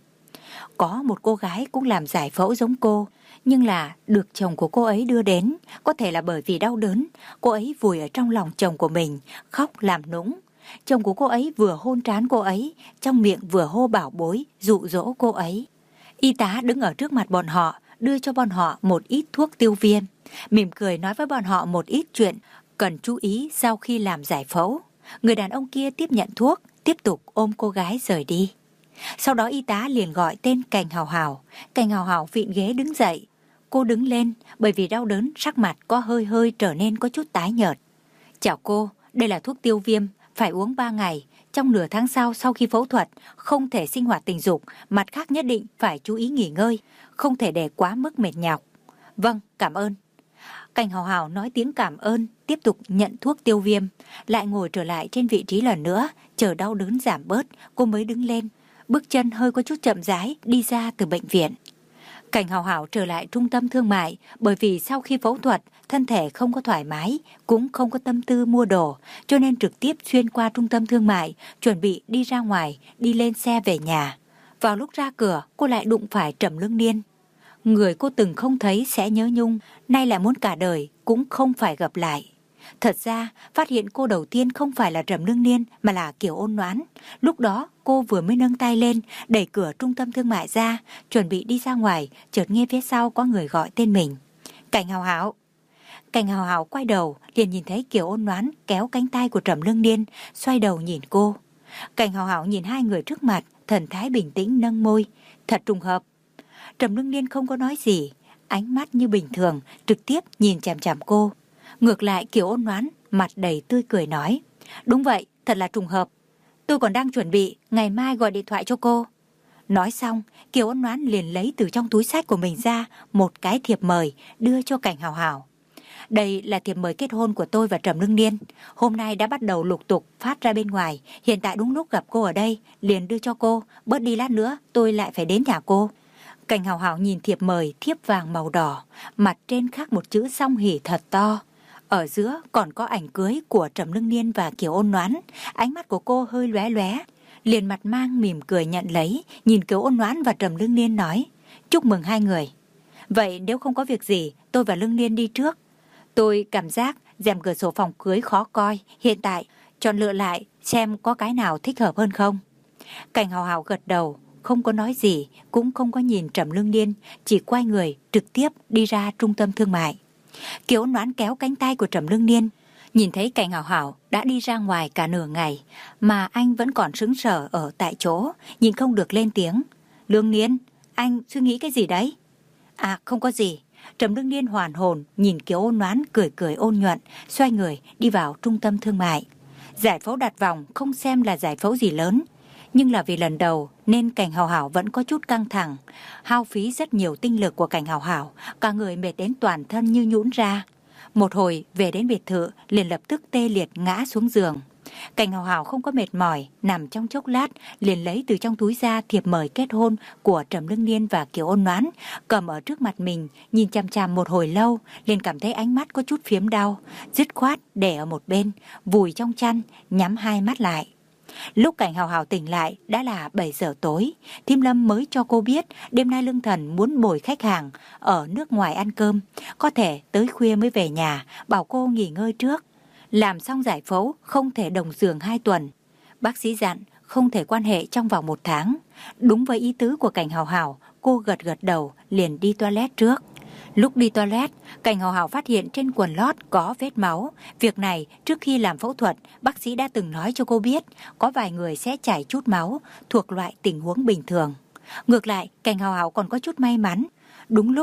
Có một cô gái cũng làm giải phẫu giống cô, nhưng là được chồng của cô ấy đưa đến. Có thể là bởi vì đau đớn, cô ấy vùi ở trong lòng chồng của mình, khóc làm nũng. Chồng của cô ấy vừa hôn trán cô ấy, trong miệng vừa hô bảo bối, dụ dỗ cô ấy. Y tá đứng ở trước mặt bọn họ, đưa cho bọn họ một ít thuốc tiêu viêm, mỉm cười nói với bọn họ một ít chuyện cần chú ý sau khi làm giải phẫu. Người đàn ông kia tiếp nhận thuốc, tiếp tục ôm cô gái rời đi. Sau đó y tá liền gọi tên Cảnh Hào Hào. Cảnh Hào Hào vịn ghế đứng dậy. Cô đứng lên, bởi vì đau đớn sắc mặt có hơi hơi trở nên có chút tái nhợt. Chào cô, đây là thuốc tiêu viêm, phải uống ba ngày. Trong nửa tháng sau sau khi phẫu thuật, không thể sinh hoạt tình dục, mặt khác nhất định phải chú ý nghỉ ngơi, không thể để quá mức mệt nhọc. Vâng, cảm ơn. Cảnh Hào Hào nói tiếng cảm ơn, tiếp tục nhận thuốc tiêu viêm, lại ngồi trở lại trên vị trí lần nữa, chờ đau đớn giảm bớt, cô mới đứng lên, bước chân hơi có chút chậm rãi đi ra từ bệnh viện. Cảnh Hào Hào trở lại trung tâm thương mại, bởi vì sau khi phẫu thuật, thân thể không có thoải mái, cũng không có tâm tư mua đồ, cho nên trực tiếp xuyên qua trung tâm thương mại, chuẩn bị đi ra ngoài, đi lên xe về nhà. Vào lúc ra cửa, cô lại đụng phải Trầm Lương Niên. Người cô từng không thấy sẽ nhớ nhung, nay lại muốn cả đời cũng không phải gặp lại. Thật ra, phát hiện cô đầu tiên không phải là Trầm Lương Niên mà là Kiều Ôn Noãn. Lúc đó, cô vừa mới nâng tay lên, đẩy cửa trung tâm thương mại ra, chuẩn bị đi ra ngoài, chợt nghe phía sau có người gọi tên mình. Cảnh Hào Hào. Cảnh Hào Hào quay đầu, liền nhìn thấy Kiều Ôn Noãn kéo cánh tay của Trầm Lương Niên, xoay đầu nhìn cô. Cảnh Hào Hào nhìn hai người trước mặt, thần thái bình tĩnh nâng môi. Thật trùng hợp. Trầm Lương Niên không có nói gì, ánh mắt như bình thường, trực tiếp nhìn chằm chằm cô. Ngược lại Kiều Ôn Noãn mặt đầy tươi cười nói, đúng vậy, thật là trùng hợp. Tôi còn đang chuẩn bị ngày mai gọi điện thoại cho cô. Nói xong, Kiều Ôn Noãn liền lấy từ trong túi xách của mình ra một cái thiệp mời đưa cho Cảnh Hào Hào. Đây là thiệp mời kết hôn của tôi và Trầm Lương Niên. Hôm nay đã bắt đầu lục tục phát ra bên ngoài, hiện tại đúng lúc gặp cô ở đây, liền đưa cho cô, bớt đi lát nữa tôi lại phải đến nhà cô. Cảnh Hào Hào nhìn thiệp mời thiếp vàng màu đỏ, mặt trên khắc một chữ song hỷ thật to. Ở giữa còn có ảnh cưới của Trầm Lương Niên và Kiều Ôn Noãn. Ánh mắt của cô hơi lóe lóe, liền mặt mang mỉm cười nhận lấy, nhìn Kiều Ôn Noãn và Trầm Lương Niên nói, chúc mừng hai người. Vậy nếu không có việc gì, tôi và Lương Niên đi trước. Tôi cảm giác rèm cửa sổ phòng cưới khó coi, hiện tại chọn lựa lại xem có cái nào thích hợp hơn không. Cảnh Hào Hào gật đầu, không có nói gì, cũng không có nhìn Trầm Lương Niên, chỉ quay người trực tiếp đi ra trung tâm thương mại. Kiều Ôn Noãn kéo cánh tay của Trầm Lương Niên, nhìn thấy Cảnh Hào Hào đã đi ra ngoài cả nửa ngày, mà anh vẫn còn sững sờ ở tại chỗ, nhìn không được lên tiếng. Lương Niên, anh suy nghĩ cái gì đấy? À, không có gì. Trầm Lương Niên hoàn hồn, nhìn Kiều Ôn Noãn cười cười ôn nhuận, xoay người đi vào trung tâm thương mại. Giải phẫu đặt vòng không xem là giải phẫu gì lớn, nhưng là vì lần đầu nên Cảnh Hào Hào vẫn có chút căng thẳng, hao phí rất nhiều tinh lực của Cảnh Hào Hào, cả người mệt đến toàn thân như nhũn ra. Một hồi về đến biệt thự liền lập tức tê liệt ngã xuống giường. Cảnh Hào Hào không có mệt mỏi, nằm trong chốc lát liền lấy từ trong túi ra thiệp mời kết hôn của Trầm Lương Niên và Kiều Ôn Noãn, cầm ở trước mặt mình, nhìn chằm chằm một hồi lâu, liền cảm thấy ánh mắt có chút phiếm đau, dứt khoát để ở một bên, vùi trong chăn, nhắm hai mắt lại. Lúc Cảnh Hào Hào tỉnh lại đã là bảy giờ tối, Thím Lâm mới cho cô biết đêm nay Lương Thần muốn bồi khách hàng ở nước ngoài ăn cơm, có thể tới khuya mới về nhà, bảo cô nghỉ ngơi trước. Làm xong giải phẫu không thể đồng giường hai tuần. Bác sĩ dặn không thể quan hệ trong vòng một tháng. Đúng với ý tứ của Cảnh Hào Hào, cô gật gật đầu liền đi toilet trước. Lúc đi toilet, Cảnh Hào Hào phát hiện trên quần lót có vết máu. Việc này trước khi làm phẫu thuật, bác sĩ đã từng nói cho cô biết có vài người sẽ chảy chút máu, thuộc loại tình huống bình thường. Ngược lại, Cảnh Hào Hào còn có chút may mắn. Đúng lúc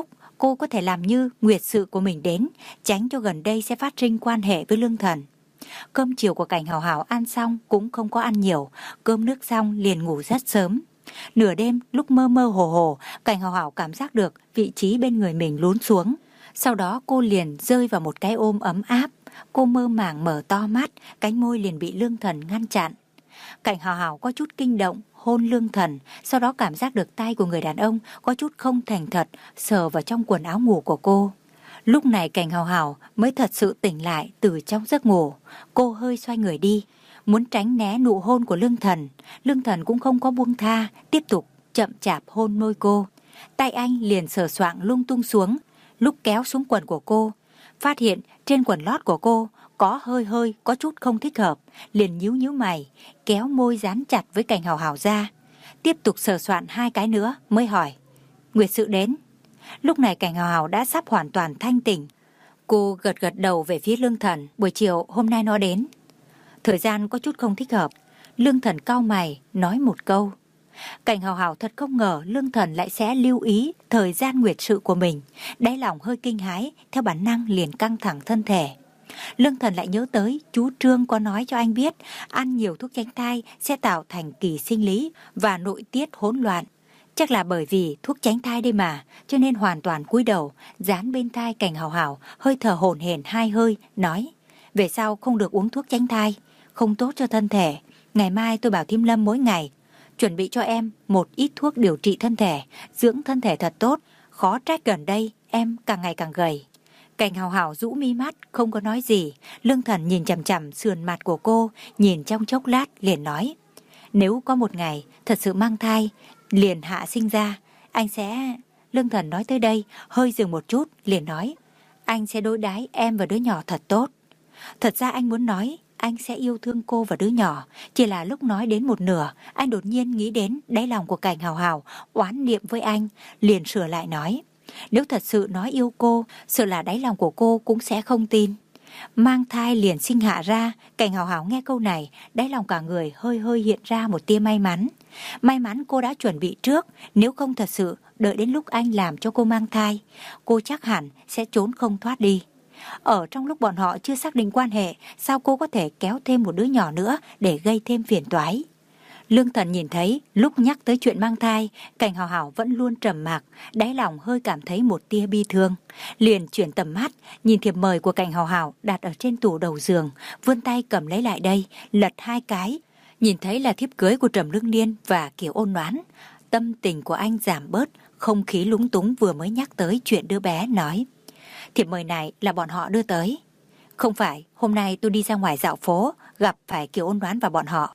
cô có thể làm như nguyệt sự của mình đến, tránh cho gần đây sẽ phát sinh quan hệ với Lương Thần. Cơm chiều của Cảnh Hào Hào ăn xong cũng không có ăn nhiều, cơm nước xong liền ngủ rất sớm. Nửa đêm lúc mơ mơ hồ hồ, Cảnh Hào Hào cảm giác được vị trí bên người mình lún xuống. Sau đó cô liền rơi vào một cái ôm ấm áp. Cô mơ màng mở to mắt, cánh môi liền bị Lương Thần ngăn chặn. Cảnh Hào Hào có chút kinh động, hôn Lương Thần, sau đó cảm giác được tay của người đàn ông có chút không thành thật, sờ vào trong quần áo ngủ của cô. Lúc này Cảnh Hào Hào mới thật sự tỉnh lại từ trong giấc ngủ. Cô hơi xoay người đi, muốn tránh né nụ hôn của Lương Thần. Lương Thần cũng không có buông tha, tiếp tục chậm chạp hôn môi cô. Tay anh liền sờ soạng lung tung xuống, lúc kéo xuống quần của cô, phát hiện trên quần lót của cô có hơi hơi có chút không thích hợp, liền nhíu nhíu mày, kéo môi dán chặt với Cảnh Hào Hào ra. Tiếp tục sờ soạn hai cái nữa mới hỏi: Nguyệt sự đến? Lúc này Cảnh Hào Hào đã sắp hoàn toàn thanh tỉnh. Cô gật gật đầu về phía Lương Thần. Buổi chiều hôm nay nó đến. Thời gian có chút không thích hợp. Lương Thần cau mày nói một câu. Cảnh Hào Hào thật không ngờ Lương Thần lại sẽ lưu ý thời gian nguyệt sự của mình. Đáy lòng hơi kinh hãi, theo bản năng liền căng thẳng thân thể. Lương Thần lại nhớ tới chú Trương có nói cho anh biết ăn nhiều thuốc tránh thai sẽ tạo thành kỳ sinh lý và nội tiết hỗn loạn. Chắc là bởi vì thuốc tránh thai đây mà, cho nên hoàn toàn cúi đầu, dán bên tai Cảnh Hào Hào, hơi thở hổn hển hai hơi, nói: về sau không được uống thuốc tránh thai, không tốt cho thân thể. Ngày mai tôi bảo Thím Lâm mỗi ngày chuẩn bị cho em một ít thuốc điều trị thân thể, dưỡng thân thể thật tốt. Khó trách gần đây em càng ngày càng gầy. Cảnh Hào Hào rũ mi mắt, không có nói gì. Lương Thần nhìn chằm chằm sườn mặt của cô, nhìn trong chốc lát liền nói: nếu có một ngày thật sự mang thai, liền hạ sinh ra, anh sẽ... Lương Thần nói tới đây, hơi dừng một chút, liền nói: anh sẽ đối đãi em và đứa nhỏ thật tốt. Thật ra anh muốn nói anh sẽ yêu thương cô và đứa nhỏ, chỉ là lúc nói đến một nửa, anh đột nhiên nghĩ đến đáy lòng của Cảnh Hào Hào oán niệm với anh, liền sửa lại nói: nếu thật sự nói yêu cô, sợ là đáy lòng của cô cũng sẽ không tin. Mang thai liền sinh hạ ra. Cảnh Hào Hào nghe câu này, đáy lòng cả người hơi hơi hiện ra một tia may mắn. May mắn cô đã chuẩn bị trước, nếu không thật sự đợi đến lúc anh làm cho cô mang thai, cô chắc hẳn sẽ trốn không thoát đi. Ở trong lúc bọn họ chưa xác định quan hệ, sao cô có thể kéo thêm một đứa nhỏ nữa để gây thêm phiền toái? Lương Thần nhìn thấy lúc nhắc tới chuyện mang thai, Cảnh Hào Hào vẫn luôn trầm mặc, đáy lòng hơi cảm thấy một tia bi thương. Liền chuyển tầm mắt, nhìn thiệp mời của Cảnh Hào Hào đặt ở trên tủ đầu giường, vươn tay cầm lấy lại đây, lật hai cái. Nhìn thấy là thiếp cưới của Trầm Lương Niên và Kiều Ôn Noãn. Tâm tình của anh giảm bớt, không khí lúng túng vừa mới nhắc tới chuyện đứa bé, nói: thiệp mời này là bọn họ đưa tới. Không phải, hôm nay tôi đi ra ngoài dạo phố, gặp phải Kiều Ôn Noãn và bọn họ.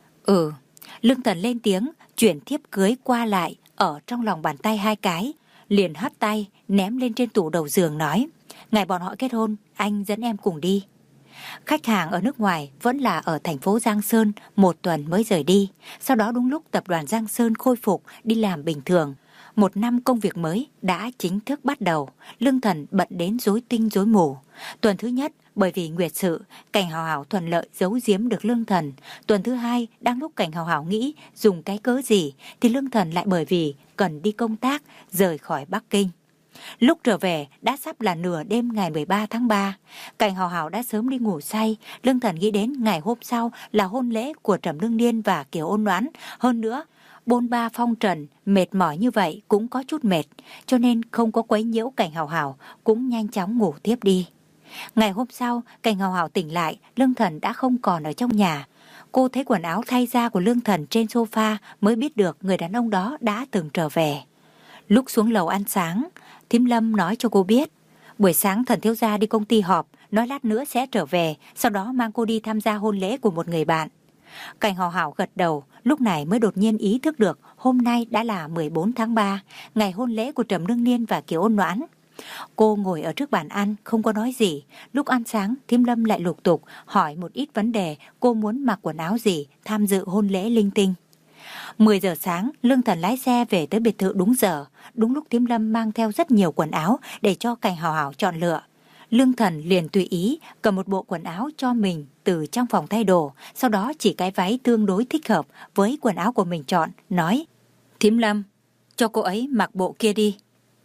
Ừ. Lương Thần lên tiếng, chuyển thiếp cưới qua lại ở trong lòng bàn tay hai cái, liền hất tay ném lên trên tủ đầu giường, nói: ngày bọn họ kết hôn, anh dẫn em cùng đi. Khách hàng ở nước ngoài vẫn là ở thành phố Giang Sơn, một tuần mới rời đi. Sau đó đúng lúc tập đoàn Giang Sơn khôi phục đi làm bình thường, một năm công việc mới đã chính thức bắt đầu. Lương Thần bận đến rối tinh rối mù. Tuần thứ nhất, bởi vì nguyệt sự, Cảnh Hào Hào thuận lợi giấu giếm được Lương Thần. Tuần thứ hai, đang lúc Cảnh Hào Hào nghĩ dùng cái cớ gì, thì Lương Thần lại bởi vì cần đi công tác rời khỏi Bắc Kinh. Lúc trở về đã sắp là nửa đêm ngày mười ba tháng ba. Cảnh Hào Hào đã sớm đi ngủ say. Lương Thần nghĩ đến ngày hôm sau là hôn lễ của Trầm Lương Niên và Kiều Ôn Noãn. Hơn nữa, bôn ba phong trần, mệt mỏi như vậy cũng có chút mệt, cho nên không có quấy nhiễu Cảnh Hào Hào, cũng nhanh chóng ngủ tiếp đi. Ngày hôm sau, Cảnh Hào Hào tỉnh lại, Lương Thần đã không còn ở trong nhà. Cô thấy quần áo thay da của Lương Thần trên sofa mới biết được người đàn ông đó đã từng trở về. Lúc xuống lầu ăn sáng, Thím Lâm nói cho cô biết, buổi sáng Thần thiếu gia đi công ty họp, nói lát nữa sẽ trở về, sau đó mang cô đi tham gia hôn lễ của một người bạn. Cảnh Hào Hào gật đầu, lúc này mới đột nhiên ý thức được hôm nay đã là mười bốn tháng ba, ngày hôn lễ của Trầm Lương Niên và Kiều Ôn Noãn. Cô ngồi ở trước bàn ăn, không có nói gì. Lúc ăn sáng, Thím Lâm lại lục tục hỏi một ít vấn đề, cô muốn mặc quần áo gì, tham dự hôn lễ linh tinh. mười giờ sáng, Lương Thần lái xe về tới biệt thự đúng giờ. Đúng lúc Thím Lâm mang theo rất nhiều quần áo để cho Cảnh Hào Hào chọn lựa. Lương Thần liền tùy ý cầm một bộ quần áo cho mình từ trong phòng thay đồ, sau đó chỉ cái váy tương đối thích hợp với quần áo của mình chọn, nói: Thím Lâm, cho cô ấy mặc bộ kia đi.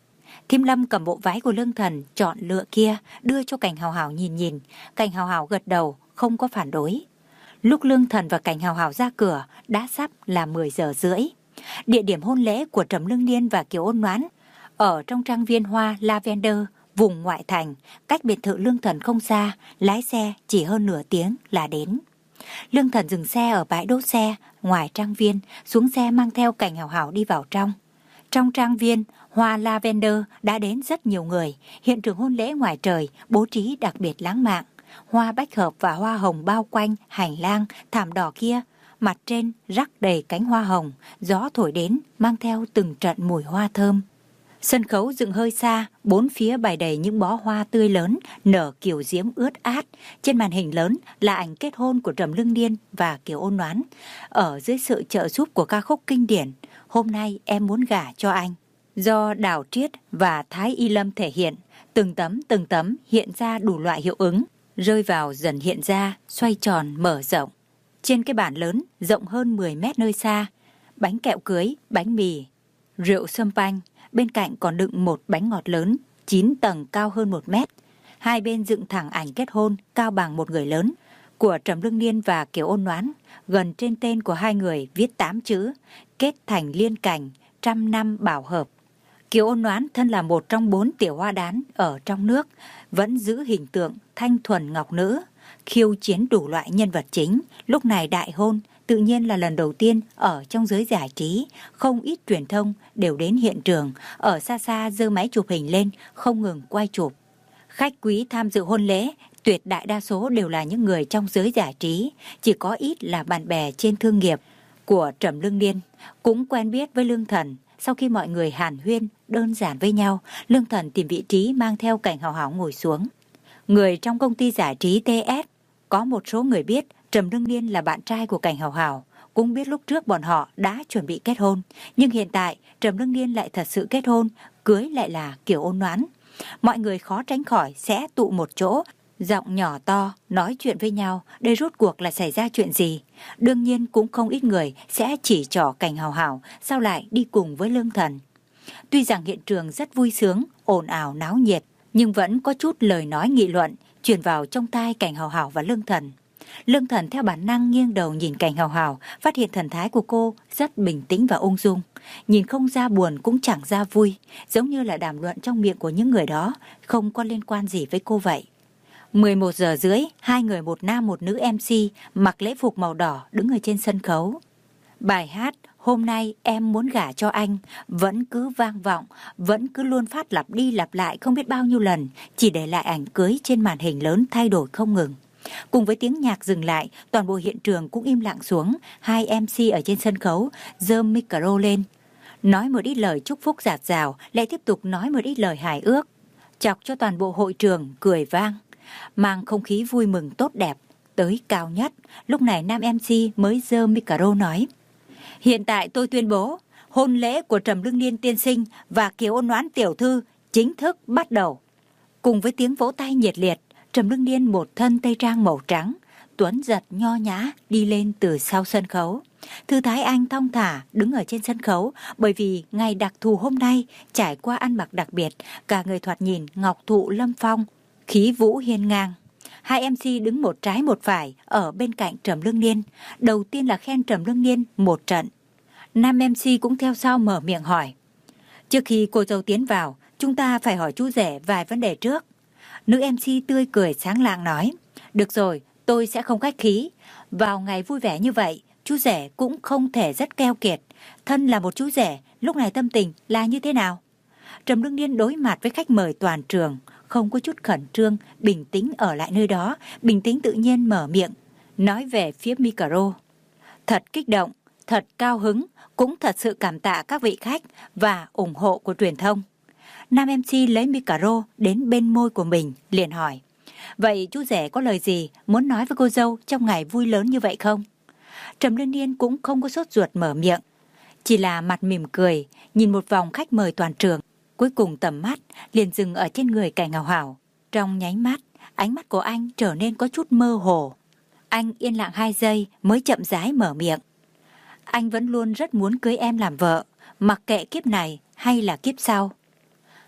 Thím Lâm cầm bộ váy của Lương Thần chọn lựa kia đưa cho Cảnh Hào Hào nhìn nhìn. Cảnh Hào Hào gật đầu, không có phản đối. Lúc Lương Thần và Cảnh Hào Hào ra cửa đã sắp là mười giờ rưỡi. Địa điểm hôn lễ của Trầm Lương Niên và Kiều Ôn Noãn ở trong trang viên hoa Lavender, vùng ngoại thành, cách biệt thự Lương Thần không xa, lái xe chỉ hơn nửa tiếng là đến. Lương Thần dừng xe ở bãi đỗ xe ngoài trang viên, xuống xe mang theo Cảnh Hào Hào đi vào trong. Trong trang viên hoa Lavender đã đến rất nhiều người, hiện trường hôn lễ ngoài trời bố trí đặc biệt lãng mạn. Hoa bách hợp và hoa hồng bao quanh hành lang, thảm đỏ kia, mặt trên rắc đầy cánh hoa hồng, gió thổi đến mang theo từng trận mùi hoa thơm. Sân khấu dựng hơi xa, bốn phía bày đầy những bó hoa tươi lớn, nở kiều diễm ướt át. Trên màn hình lớn là ảnh kết hôn của Trầm Lương Niên và Kiều Ôn Noãn. Ở dưới sự trợ giúp của ca khúc kinh điển Hôm Nay Em Muốn Gả Cho Anh, do Đào Triết và Thái Y Lâm thể hiện, từng tấm từng tấm hiện ra đủ loại hiệu ứng, rơi vào dần hiện ra, xoay tròn mở rộng. Trên cái bàn lớn rộng hơn mười mét nơi xa, bánh kẹo cưới, bánh mì, rượu sâm panh, bên cạnh còn đựng một bánh ngọt lớn, chín tầng cao hơn một mét. Hai bên dựng thẳng ảnh kết hôn cao bằng một người lớn của Trầm Lương Niên và Kiều Ôn Noãn. Gần trên tên của hai người viết tám chữ, kết thành liên cảnh, trăm năm bảo hợp. Kiều Ôn Noãn thân là một trong bốn tiểu hoa đán ở trong nước, vẫn giữ hình tượng thanh thuần ngọc nữ, khiêu chiến đủ loại nhân vật chính. Lúc này đại hôn, tự nhiên là lần đầu tiên ở trong giới giải trí, không ít truyền thông đều đến hiện trường, ở xa xa giơ máy chụp hình lên, không ngừng quay chụp. Khách quý tham dự hôn lễ, tuyệt đại đa số đều là những người trong giới giải trí, chỉ có ít là bạn bè trên thương nghiệp của Trầm Lương Niên, cũng quen biết với Lương Thần. Sau khi mọi người hàn huyên đơn giản với nhau, Lương Thần tìm vị trí mang theo Cảnh Hào Hào ngồi xuống. Người trong công ty giải trí tê ét, có một số người biết Trầm Lương Niên là bạn trai của Cảnh Hào Hào, cũng biết lúc trước bọn họ đã chuẩn bị kết hôn. Nhưng hiện tại Trầm Lương Niên lại thật sự kết hôn, cưới lại là Kiều Ôn Noãn. Mọi người khó tránh khỏi sẽ tụ một chỗ, giọng nhỏ to nói chuyện với nhau, đây rốt cuộc là xảy ra chuyện gì. Đương nhiên cũng không ít người sẽ chỉ trỏ Cảnh Hào Hào sao lại đi cùng với Lương Thần. Tuy rằng hiện trường rất vui sướng, ồn ào náo nhiệt, nhưng vẫn có chút lời nói nghị luận truyền vào trong tai Cảnh Hào Hào và Lương Thần. Lương Thần theo bản năng nghiêng đầu nhìn Cảnh Hào Hào, phát hiện thần thái của cô rất bình tĩnh và ung dung, nhìn không ra buồn cũng chẳng ra vui, giống như là đàm luận trong miệng của những người đó, không có liên quan gì với cô vậy. mười một giờ rưỡi, hai người một nam một nữ em xê mặc lễ phục màu đỏ đứng ở trên sân khấu. Bài hát Hôm Nay Em Muốn Gả Cho Anh vẫn cứ vang vọng, vẫn cứ luôn phát lặp đi lặp lại không biết bao nhiêu lần, chỉ để lại ảnh cưới trên màn hình lớn thay đổi không ngừng. Cùng với tiếng nhạc dừng lại, toàn bộ hiện trường cũng im lặng xuống. Hai em xê ở trên sân khấu giơ micro lên, nói một ít lời chúc phúc dạt dào, lại tiếp tục nói một ít lời hài ước, chọc cho toàn bộ hội trường cười vang, mang không khí vui mừng tốt đẹp tới cao nhất. Lúc này nam em xê mới giơ micro nói: Hiện tại tôi tuyên bố hôn lễ của Trầm Lương Niên tiên sinh và Kiều Ôn Noãn tiểu thư chính thức bắt đầu. Cùng với tiếng vỗ tay nhiệt liệt, Trầm Lương Niên một thân tây trang màu trắng, tuấn giật nho nhã đi lên từ sau sân khấu. Thư thái anh thong thả đứng ở trên sân khấu, bởi vì ngày đặc thù hôm nay trải qua ăn mặc đặc biệt, cả người thoạt nhìn ngọc thụ lâm phong, khí vũ hiên ngang. Hai em xê đứng một trái một phải ở bên cạnh Trầm Lương Niên. Đầu tiên là khen Trầm Lương Niên một trận. Nam em xê cũng theo sau mở miệng hỏi: Trước khi cô dâu tiến vào, chúng ta phải hỏi chú rể vài vấn đề trước. Nữ em xê tươi cười sáng lạng nói: Được rồi, tôi sẽ không khách khí. Vào ngày vui vẻ như vậy, chú rể cũng không thể rất keo kiệt. Thân là một chú rể, lúc này tâm tình là như thế nào? Trầm Lương Niên đối mặt với khách mời toàn trường, không có chút khẩn trương, bình tĩnh ở lại nơi đó, bình tĩnh tự nhiên mở miệng, nói về phía micro. Thật kích động, thật cao hứng, cũng thật sự cảm tạ các vị khách và ủng hộ của truyền thông. Nam em xê lấy micro đến bên môi của mình, liền hỏi: Vậy chú rể có lời gì muốn nói với cô dâu trong ngày vui lớn như vậy không? Trầm Lương Niên cũng không có sốt ruột mở miệng, chỉ là mặt mỉm cười, nhìn một vòng khách mời toàn trường. Cuối cùng tầm mắt liền dừng ở trên người Cảnh Hào Hào. Trong nháy mắt, ánh mắt của anh trở nên có chút mơ hồ. Anh yên lặng hai giây mới chậm rãi mở miệng: Anh vẫn luôn rất muốn cưới em làm vợ, mặc kệ kiếp này hay là kiếp sau.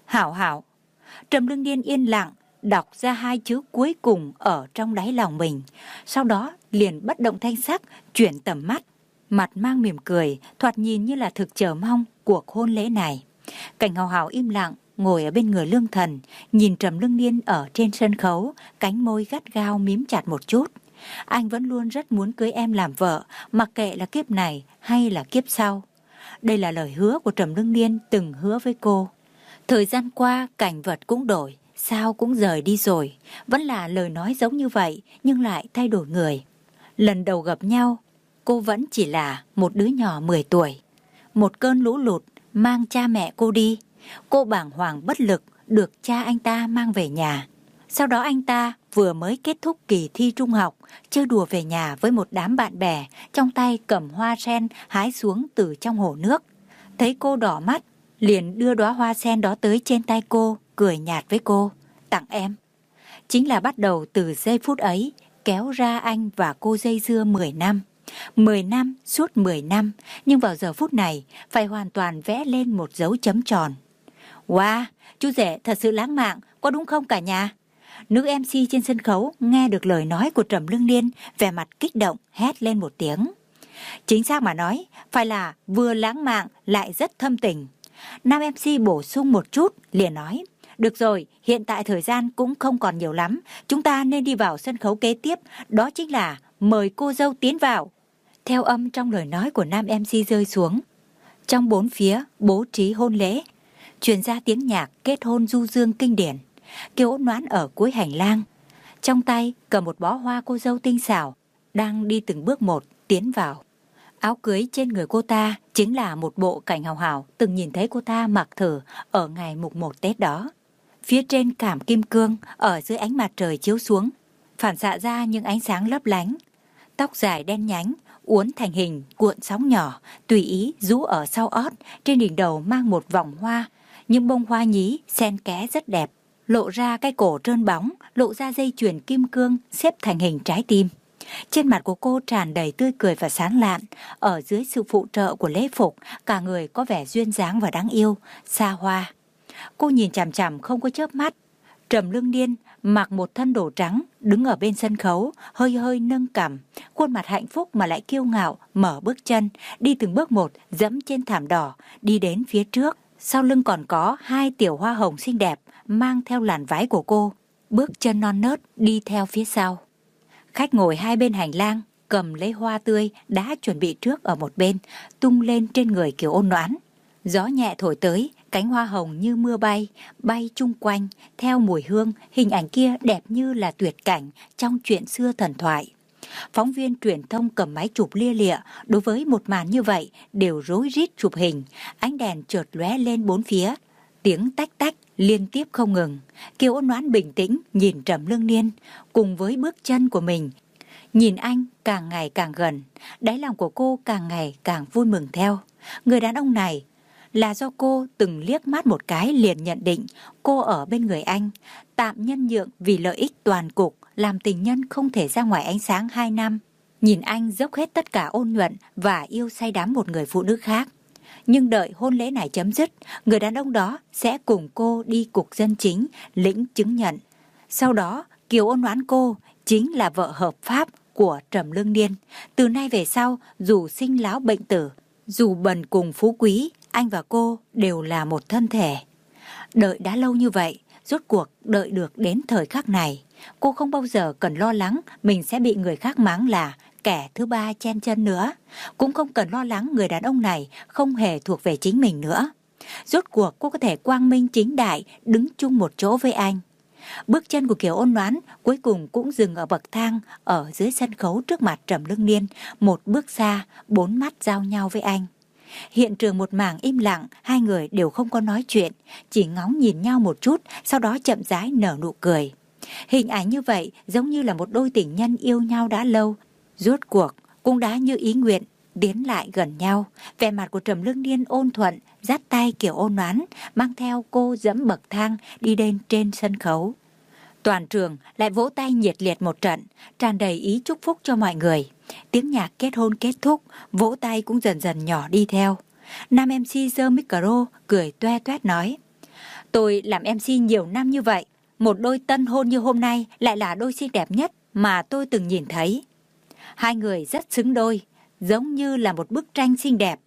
Hảo hảo. Trầm Lương Điên yên lặng đọc ra hai chữ cuối cùng ở trong đáy lòng mình, sau đó liền bất động thanh sắc chuyển tầm mắt, mặt mang mỉm cười, thoạt nhìn như là thực chờ mong cuộc hôn lễ này. Cảnh Hào Hào im lặng ngồi ở bên người Lương Thần, nhìn Trầm Lương Điên ở trên sân khấu, cánh môi gắt gao mím chặt một chút. Anh vẫn luôn rất muốn cưới em làm vợ, mặc kệ là kiếp này hay là kiếp sau. Đây là lời hứa của Trầm Lương Điên từng hứa với cô. Thời gian qua cảnh vật cũng đổi, sao cũng rời đi rồi, vẫn là lời nói giống như vậy nhưng lại thay đổi người. Lần đầu gặp nhau, cô vẫn chỉ là một đứa nhỏ mười tuổi. Một cơn lũ lụt mang cha mẹ cô đi, cô bàng hoàng bất lực được cha anh ta mang về nhà. Sau đó anh ta vừa mới kết thúc kỳ thi trung học, chơi đùa về nhà với một đám bạn bè, trong tay cầm hoa sen hái xuống từ trong hồ nước. Thấy cô đỏ mắt, liền đưa đóa hoa sen đó tới trên tay cô, cười nhạt với cô, tặng em. Chính là bắt đầu từ giây phút ấy, kéo ra anh và cô dây dưa mười năm. mười năm, suốt mười năm, nhưng vào giờ phút này phải hoàn toàn vẽ lên một dấu chấm tròn. Wow, chú rể thật sự lãng mạn, có đúng không cả nhà? Nữ em xê trên sân khấu nghe được lời nói của Trầm Lương Điên, vẻ mặt kích động hét lên một tiếng. Chính xác mà nói, phải là vừa lãng mạn lại rất thâm tình. Nam em xê bổ sung một chút, liền nói, được rồi, hiện tại thời gian cũng không còn nhiều lắm, chúng ta nên đi vào sân khấu kế tiếp, đó chính là mời cô dâu tiến vào. Theo âm trong lời nói của nam em xê rơi xuống, trong bốn phía bố trí hôn lễ, truyền ra tiếng nhạc kết hôn du dương kinh điển. Kiều Ôn Noãn ở cuối hành lang, trong tay cầm một bó hoa cô dâu tinh xảo, đang đi từng bước một tiến vào. Áo cưới trên người cô ta chính là một bộ Cảnh Hào Hào từng nhìn thấy cô ta mặc thử ở ngày mùng một Tết đó. Phía trên cảm kim cương ở dưới ánh mặt trời chiếu xuống, phản xạ ra những ánh sáng lấp lánh. Tóc dài đen nhánh, uốn thành hình cuộn sóng nhỏ, tùy ý rũ ở sau ót, trên đỉnh đầu mang một vòng hoa, những bông hoa nhí xen kẽ rất đẹp, lộ ra cái cổ trơn bóng, lộ ra dây chuyền kim cương xếp thành hình trái tim. Trên mặt của cô tràn đầy tươi cười và sáng lạn, ở dưới sự phụ trợ của lễ phục, cả người có vẻ duyên dáng và đáng yêu, xa hoa. Cô nhìn chằm chằm không có chớp mắt. Trầm Lương Điên mặc một thân đồ trắng, đứng ở bên sân khấu, hơi hơi nâng cằm, khuôn mặt hạnh phúc mà lại kiêu ngạo, mở bước chân, đi từng bước một, dẫm trên thảm đỏ, đi đến phía trước. Sau lưng còn có hai tiểu hoa hồng xinh đẹp, mang theo làn váy của cô, bước chân non nớt đi theo phía sau. Khách ngồi hai bên hành lang, cầm lấy hoa tươi đã chuẩn bị trước ở một bên, tung lên trên người Kiều Ôn Noãn. Gió nhẹ thổi tới, cánh hoa hồng như mưa bay, bay chung quanh, theo mùi hương, hình ảnh kia đẹp như là tuyệt cảnh trong chuyện xưa thần thoại. Phóng viên truyền thông cầm máy chụp lia lịa, đối với một màn như vậy đều rối rít chụp hình, ánh đèn chợt lóe lên bốn phía, tiếng tách tách liên tiếp không ngừng. Kiều Ôn Noãn bình tĩnh nhìn Trầm Lương Điên, cùng với bước chân của mình, nhìn anh càng ngày càng gần, đáy lòng của cô càng ngày càng vui mừng theo. Người đàn ông này là do cô từng liếc mắt một cái liền nhận định cô ở bên người anh, tạm nhân nhượng vì lợi ích toàn cục, làm tình nhân không thể ra ngoài ánh sáng hai năm. Nhìn anh dốc hết tất cả ôn nhuận và yêu say đắm một người phụ nữ khác. Nhưng đợi hôn lễ này chấm dứt, người đàn ông đó sẽ cùng cô đi cục dân chính, lĩnh chứng nhận. Sau đó, Kiều Ôn Noãn cô chính là vợ hợp pháp của Trầm Lương Điên. Từ nay về sau, dù sinh lão bệnh tử, dù bần cùng phú quý, anh và cô đều là một thân thể. Đợi đã lâu như vậy, rốt cuộc đợi được đến thời khắc này. Cô không bao giờ cần lo lắng mình sẽ bị người khác mắng là kẻ thứ ba chen chân nữa. Cũng không cần lo lắng người đàn ông này không hề thuộc về chính mình nữa. Rốt cuộc cô có thể quang minh chính đại đứng chung một chỗ với anh. Bước chân của Kiều Ôn Noãn cuối cùng cũng dừng ở bậc thang ở dưới sân khấu trước mặt Trầm Lương Điên. Một bước xa, bốn mắt giao nhau với anh. Hiện trường một mảng im lặng, hai người đều không có nói chuyện, chỉ ngóng nhìn nhau một chút, sau đó chậm rãi nở nụ cười. Hình ảnh như vậy giống như là một đôi tình nhân yêu nhau đã lâu, rốt cuộc cũng đã như ý nguyện tiến lại gần nhau. Vẻ mặt của Trầm Lương Điên ôn thuận, dắt tay Kiều Ôn Noãn, mang theo cô dẫm bậc thang đi lên trên sân khấu. Toàn trường lại vỗ tay nhiệt liệt một trận, tràn đầy ý chúc phúc cho mọi người. Tiếng nhạc kết hôn kết thúc, vỗ tay cũng dần dần nhỏ đi theo. Nam em xê giơ micro cười toe toét nói: Tôi làm em xê nhiều năm như vậy, một đôi tân hôn như hôm nay lại là đôi xinh đẹp nhất mà tôi từng nhìn thấy. Hai người rất xứng đôi, giống như là một bức tranh xinh đẹp.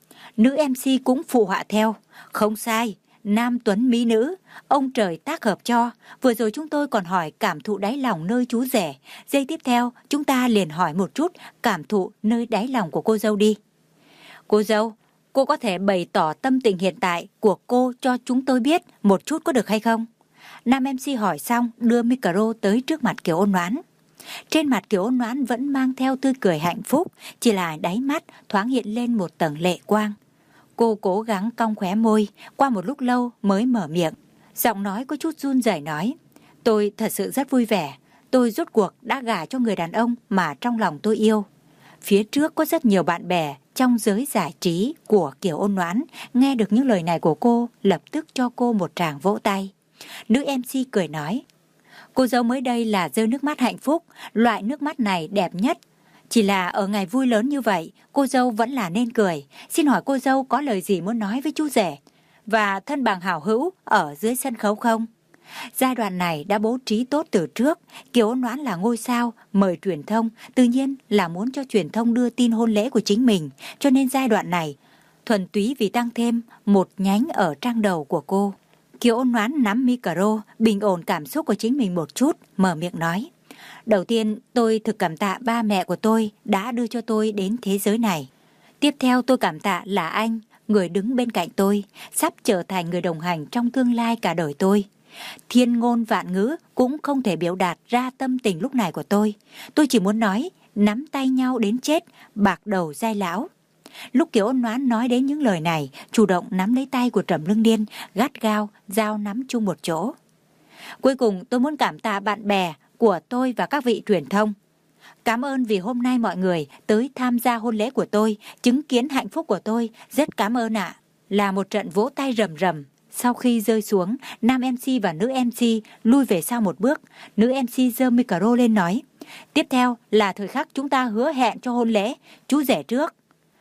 Nữ em xê cũng phụ họa theo. Không sai, nam tuấn mỹ nữ, ông trời tác hợp cho. Vừa rồi chúng tôi còn hỏi cảm thụ đáy lòng nơi chú rể. Giây tiếp theo, chúng ta liền hỏi một chút cảm thụ nơi đáy lòng của cô dâu đi. Cô dâu, cô có thể bày tỏ tâm tình hiện tại của cô cho chúng tôi biết một chút có được hay không? Nam em xê hỏi xong đưa micro tới trước mặt Kiều Ôn Oán. Trên mặt Kiều Ôn Oán vẫn mang theo tươi cười hạnh phúc, chỉ là đáy mắt thoáng hiện lên một tầng lệ quang. Cô cố gắng cong khóe môi, qua một lúc lâu mới mở miệng. Giọng nói có chút run rẩy nói, tôi thật sự rất vui vẻ, tôi rốt cuộc đã gả cho người đàn ông mà trong lòng tôi yêu. Phía trước có rất nhiều bạn bè trong giới giải trí của Kiều Ôn Oán nghe được những lời này của cô, lập tức cho cô một tràng vỗ tay. Nữ em xê cười nói, cô dâu mới đây là rơi nước mắt hạnh phúc, loại nước mắt này đẹp nhất. Chỉ là ở ngày vui lớn như vậy, cô dâu vẫn là nên cười. Xin hỏi cô dâu có lời gì muốn nói với chú rể và thân bằng hảo hữu ở dưới sân khấu không? Giai đoạn này đã bố trí tốt từ trước. Kiều Ôn Oán là ngôi sao, mời truyền thông, tự nhiên là muốn cho truyền thông đưa tin hôn lễ của chính mình. Cho nên giai đoạn này, thuần túy vì tăng thêm một nhánh ở trang đầu của cô. Kiều Ôn Oán nắm micro, bình ổn cảm xúc của chính mình một chút, mở miệng nói. Đầu tiên, tôi thực cảm tạ ba mẹ của tôi đã đưa cho tôi đến thế giới này. Tiếp theo tôi cảm tạ là anh, người đứng bên cạnh tôi, sắp trở thành người đồng hành trong tương lai cả đời tôi. Thiên ngôn vạn ngữ cũng không thể biểu đạt ra tâm tình lúc này của tôi. Tôi chỉ muốn nói, nắm tay nhau đến chết, bạc đầu dai lão. Lúc Kiều Ôn Oán nói đến những lời này, chủ động nắm lấy tay của Trầm Lương Điên, gắt gao, dao nắm chung một chỗ. Cuối cùng tôi muốn cảm tạ bạn bè của tôi và các vị truyền thông. Cảm ơn vì hôm nay mọi người tới tham gia hôn lễ của tôi, chứng kiến hạnh phúc của tôi, rất cảm ơn ạ. Là một trận vỗ tay rầm rầm. Sau khi rơi xuống, nam em xê và nữ em xê lui về sau một bước. Nữ em xê giơ micro lên nói, tiếp theo là thời khắc chúng ta hứa hẹn cho hôn lễ, chú rể trước.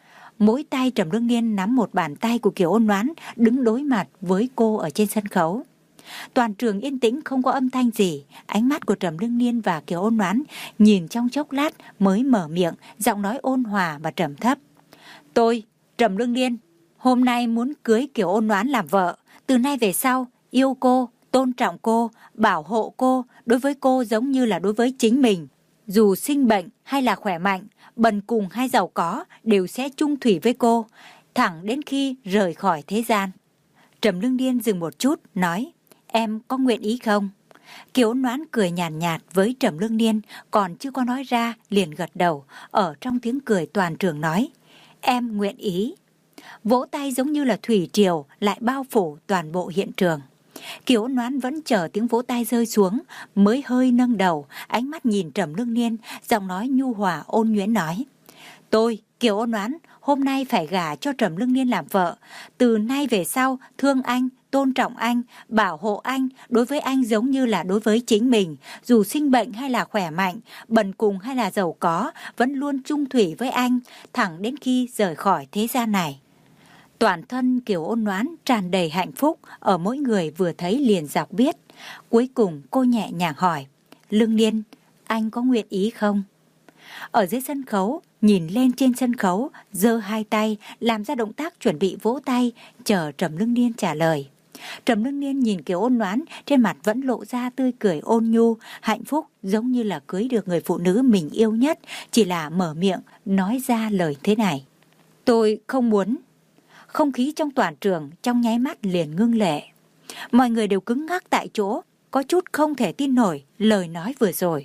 Mỗi tay Trầm Lương Niên nắm một bàn tay của Kiều Ôn Oán, đứng đối mặt với cô ở trên sân khấu. Toàn trường yên tĩnh không có âm thanh gì. Ánh mắt của Trầm Lương Niên và Kiều Ôn Oán nhìn trong chốc lát mới mở miệng, giọng nói ôn hòa và trầm thấp. Tôi, Trầm Lương Niên, hôm nay muốn cưới Kiều Ôn Oán làm vợ. Từ nay về sau, yêu cô, tôn trọng cô, bảo hộ cô, đối với cô giống như là đối với chính mình. Dù sinh bệnh hay là khỏe mạnh, bần cùng hay giàu có, đều sẽ chung thủy với cô, thẳng đến khi rời khỏi thế gian. Trầm Lương Niên dừng một chút, nói, em có nguyện ý không? Kiều Ôn Oán cười nhàn nhạt, nhạt với Trầm Lương Niên, còn chưa có nói ra, liền gật đầu, ở trong tiếng cười toàn trường nói, em nguyện ý. Vỗ tay giống như là thủy triều lại bao phủ toàn bộ hiện trường. Kiều Ôn Oán vẫn chờ tiếng vỗ tay rơi xuống, mới hơi nâng đầu, ánh mắt nhìn Trầm Lương Niên, giọng nói nhu hòa ôn nhuyễn nói, tôi, Kiều Ôn Oán, hôm nay phải gả cho Trầm Lương Niên làm vợ. Từ nay về sau, thương anh, tôn trọng anh, bảo hộ anh, đối với anh giống như là đối với chính mình. Dù sinh bệnh hay là khỏe mạnh, bần cùng hay là giàu có, vẫn luôn chung thủy với anh, thẳng đến khi rời khỏi thế gian này. Toàn thân Kiều Ôn Oán tràn đầy hạnh phúc, ở mỗi người vừa thấy liền dọc biết. Cuối cùng cô nhẹ nhàng hỏi, Lương Niên, anh có nguyện ý không? Ở dưới sân khấu, nhìn lên trên sân khấu, giơ hai tay, làm ra động tác chuẩn bị vỗ tay, chờ Trầm Lương Niên trả lời. Trầm Lương Niên nhìn Kiều Ôn Oán, trên mặt vẫn lộ ra tươi cười ôn nhu, hạnh phúc giống như là cưới được người phụ nữ mình yêu nhất, chỉ là mở miệng nói ra lời thế này. Tôi không muốn. Không khí trong toàn trường trong nháy mắt liền ngưng lệ. Mọi người đều cứng ngắc tại chỗ, có chút không thể tin nổi lời nói vừa rồi.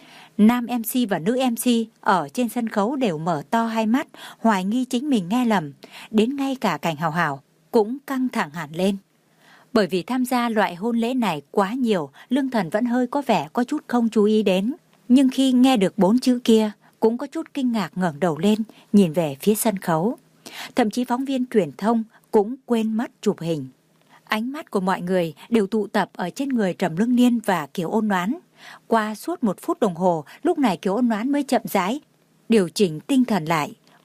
Nam em xê và nữ em xê ở trên sân khấu đều mở to hai mắt, hoài nghi chính mình nghe lầm, đến ngay cả Cảnh Hào Hào cũng căng thẳng hẳn lên. Bởi vì tham gia loại hôn lễ này quá nhiều, Lương Thần vẫn hơi có vẻ có chút không chú ý đến. Nhưng khi nghe được bốn chữ kia, cũng có chút kinh ngạc ngẩng đầu lên, nhìn về phía sân khấu. Thậm chí phóng viên truyền thông cũng quên mất chụp hình. Ánh mắt của mọi người đều tụ tập ở trên người Trầm Lương Niên và Kiều Ôn Oán. Qua suốt một phút đồng hồ, lúc này Kiều Ôn Oán mới chậm rãi điều chỉnh tinh thần lại.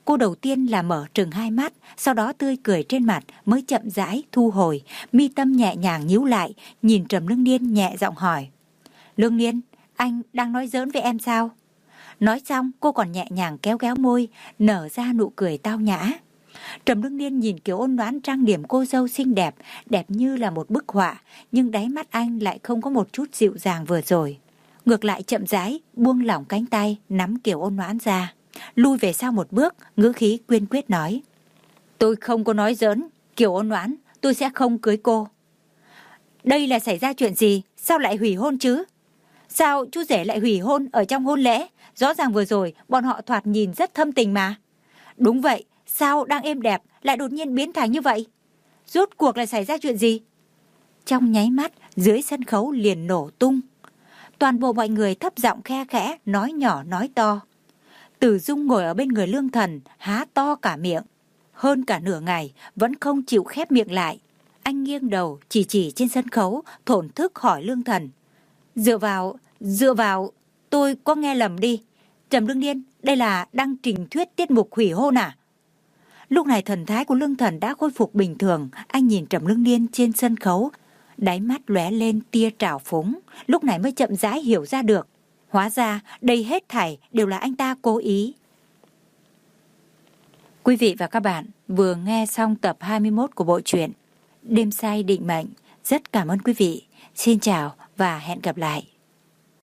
Cô đầu tiên là mở trừng hai mắt, sau đó tươi cười trên mặt mới chậm rãi thu hồi, mi tâm nhẹ nhàng nhíu lại, nhìn Trầm Lương Niên nhẹ giọng hỏi. Lương Niên, anh đang nói giỡn với em sao? Nói xong cô còn nhẹ nhàng kéo kéo môi, nở ra nụ cười tao nhã. Trầm Lương Niên nhìn Kiều Ôn Noãn trang điểm cô dâu xinh đẹp, đẹp như là một bức họa, nhưng đáy mắt anh lại không có một chút dịu dàng vừa rồi. Ngược lại chậm rãi, buông lỏng cánh tay, nắm Kiều Ôn Noãn ra, lui về sau một bước, ngữ khí kiên quyết nói. Tôi không có nói giỡn, Kiều Ôn Noãn, tôi sẽ không cưới cô. Đây là xảy ra chuyện gì, sao lại hủy hôn chứ? Sao chú rể lại hủy hôn ở trong hôn lễ? Rõ ràng vừa rồi bọn họ thoạt nhìn rất thâm tình mà. Đúng vậy, sao đang êm đẹp lại đột nhiên biến thành như vậy? Rốt cuộc là xảy ra chuyện gì? Trong nháy mắt, dưới sân khấu liền nổ tung. Toàn bộ mọi người thấp giọng khe khẽ, nói nhỏ nói to. Từ Dung ngồi ở bên người Lương Thần, há to cả miệng. Hơn cả nửa ngày, vẫn không chịu khép miệng lại. Anh nghiêng đầu, chỉ chỉ trên sân khấu, thổn thức hỏi Lương Thần. Dựa vào, dựa vào, tôi có nghe lầm đi. Trầm Lương Niên, đây là đang trình thuyết tiết mục hủy hôn à? Lúc này thần thái của Lương Thần đã khôi phục bình thường, anh nhìn Trầm Lương Niên trên sân khấu, đáy mắt lóe lên tia trào phúng, lúc này mới chậm rãi hiểu ra được. Hóa ra đây hết thảy đều là anh ta cố ý. Quý vị và các bạn vừa nghe xong tập hai mươi mốt của bộ truyện Đêm Say Định Mệnh. Rất cảm ơn quý vị. Xin chào và hẹn gặp lại.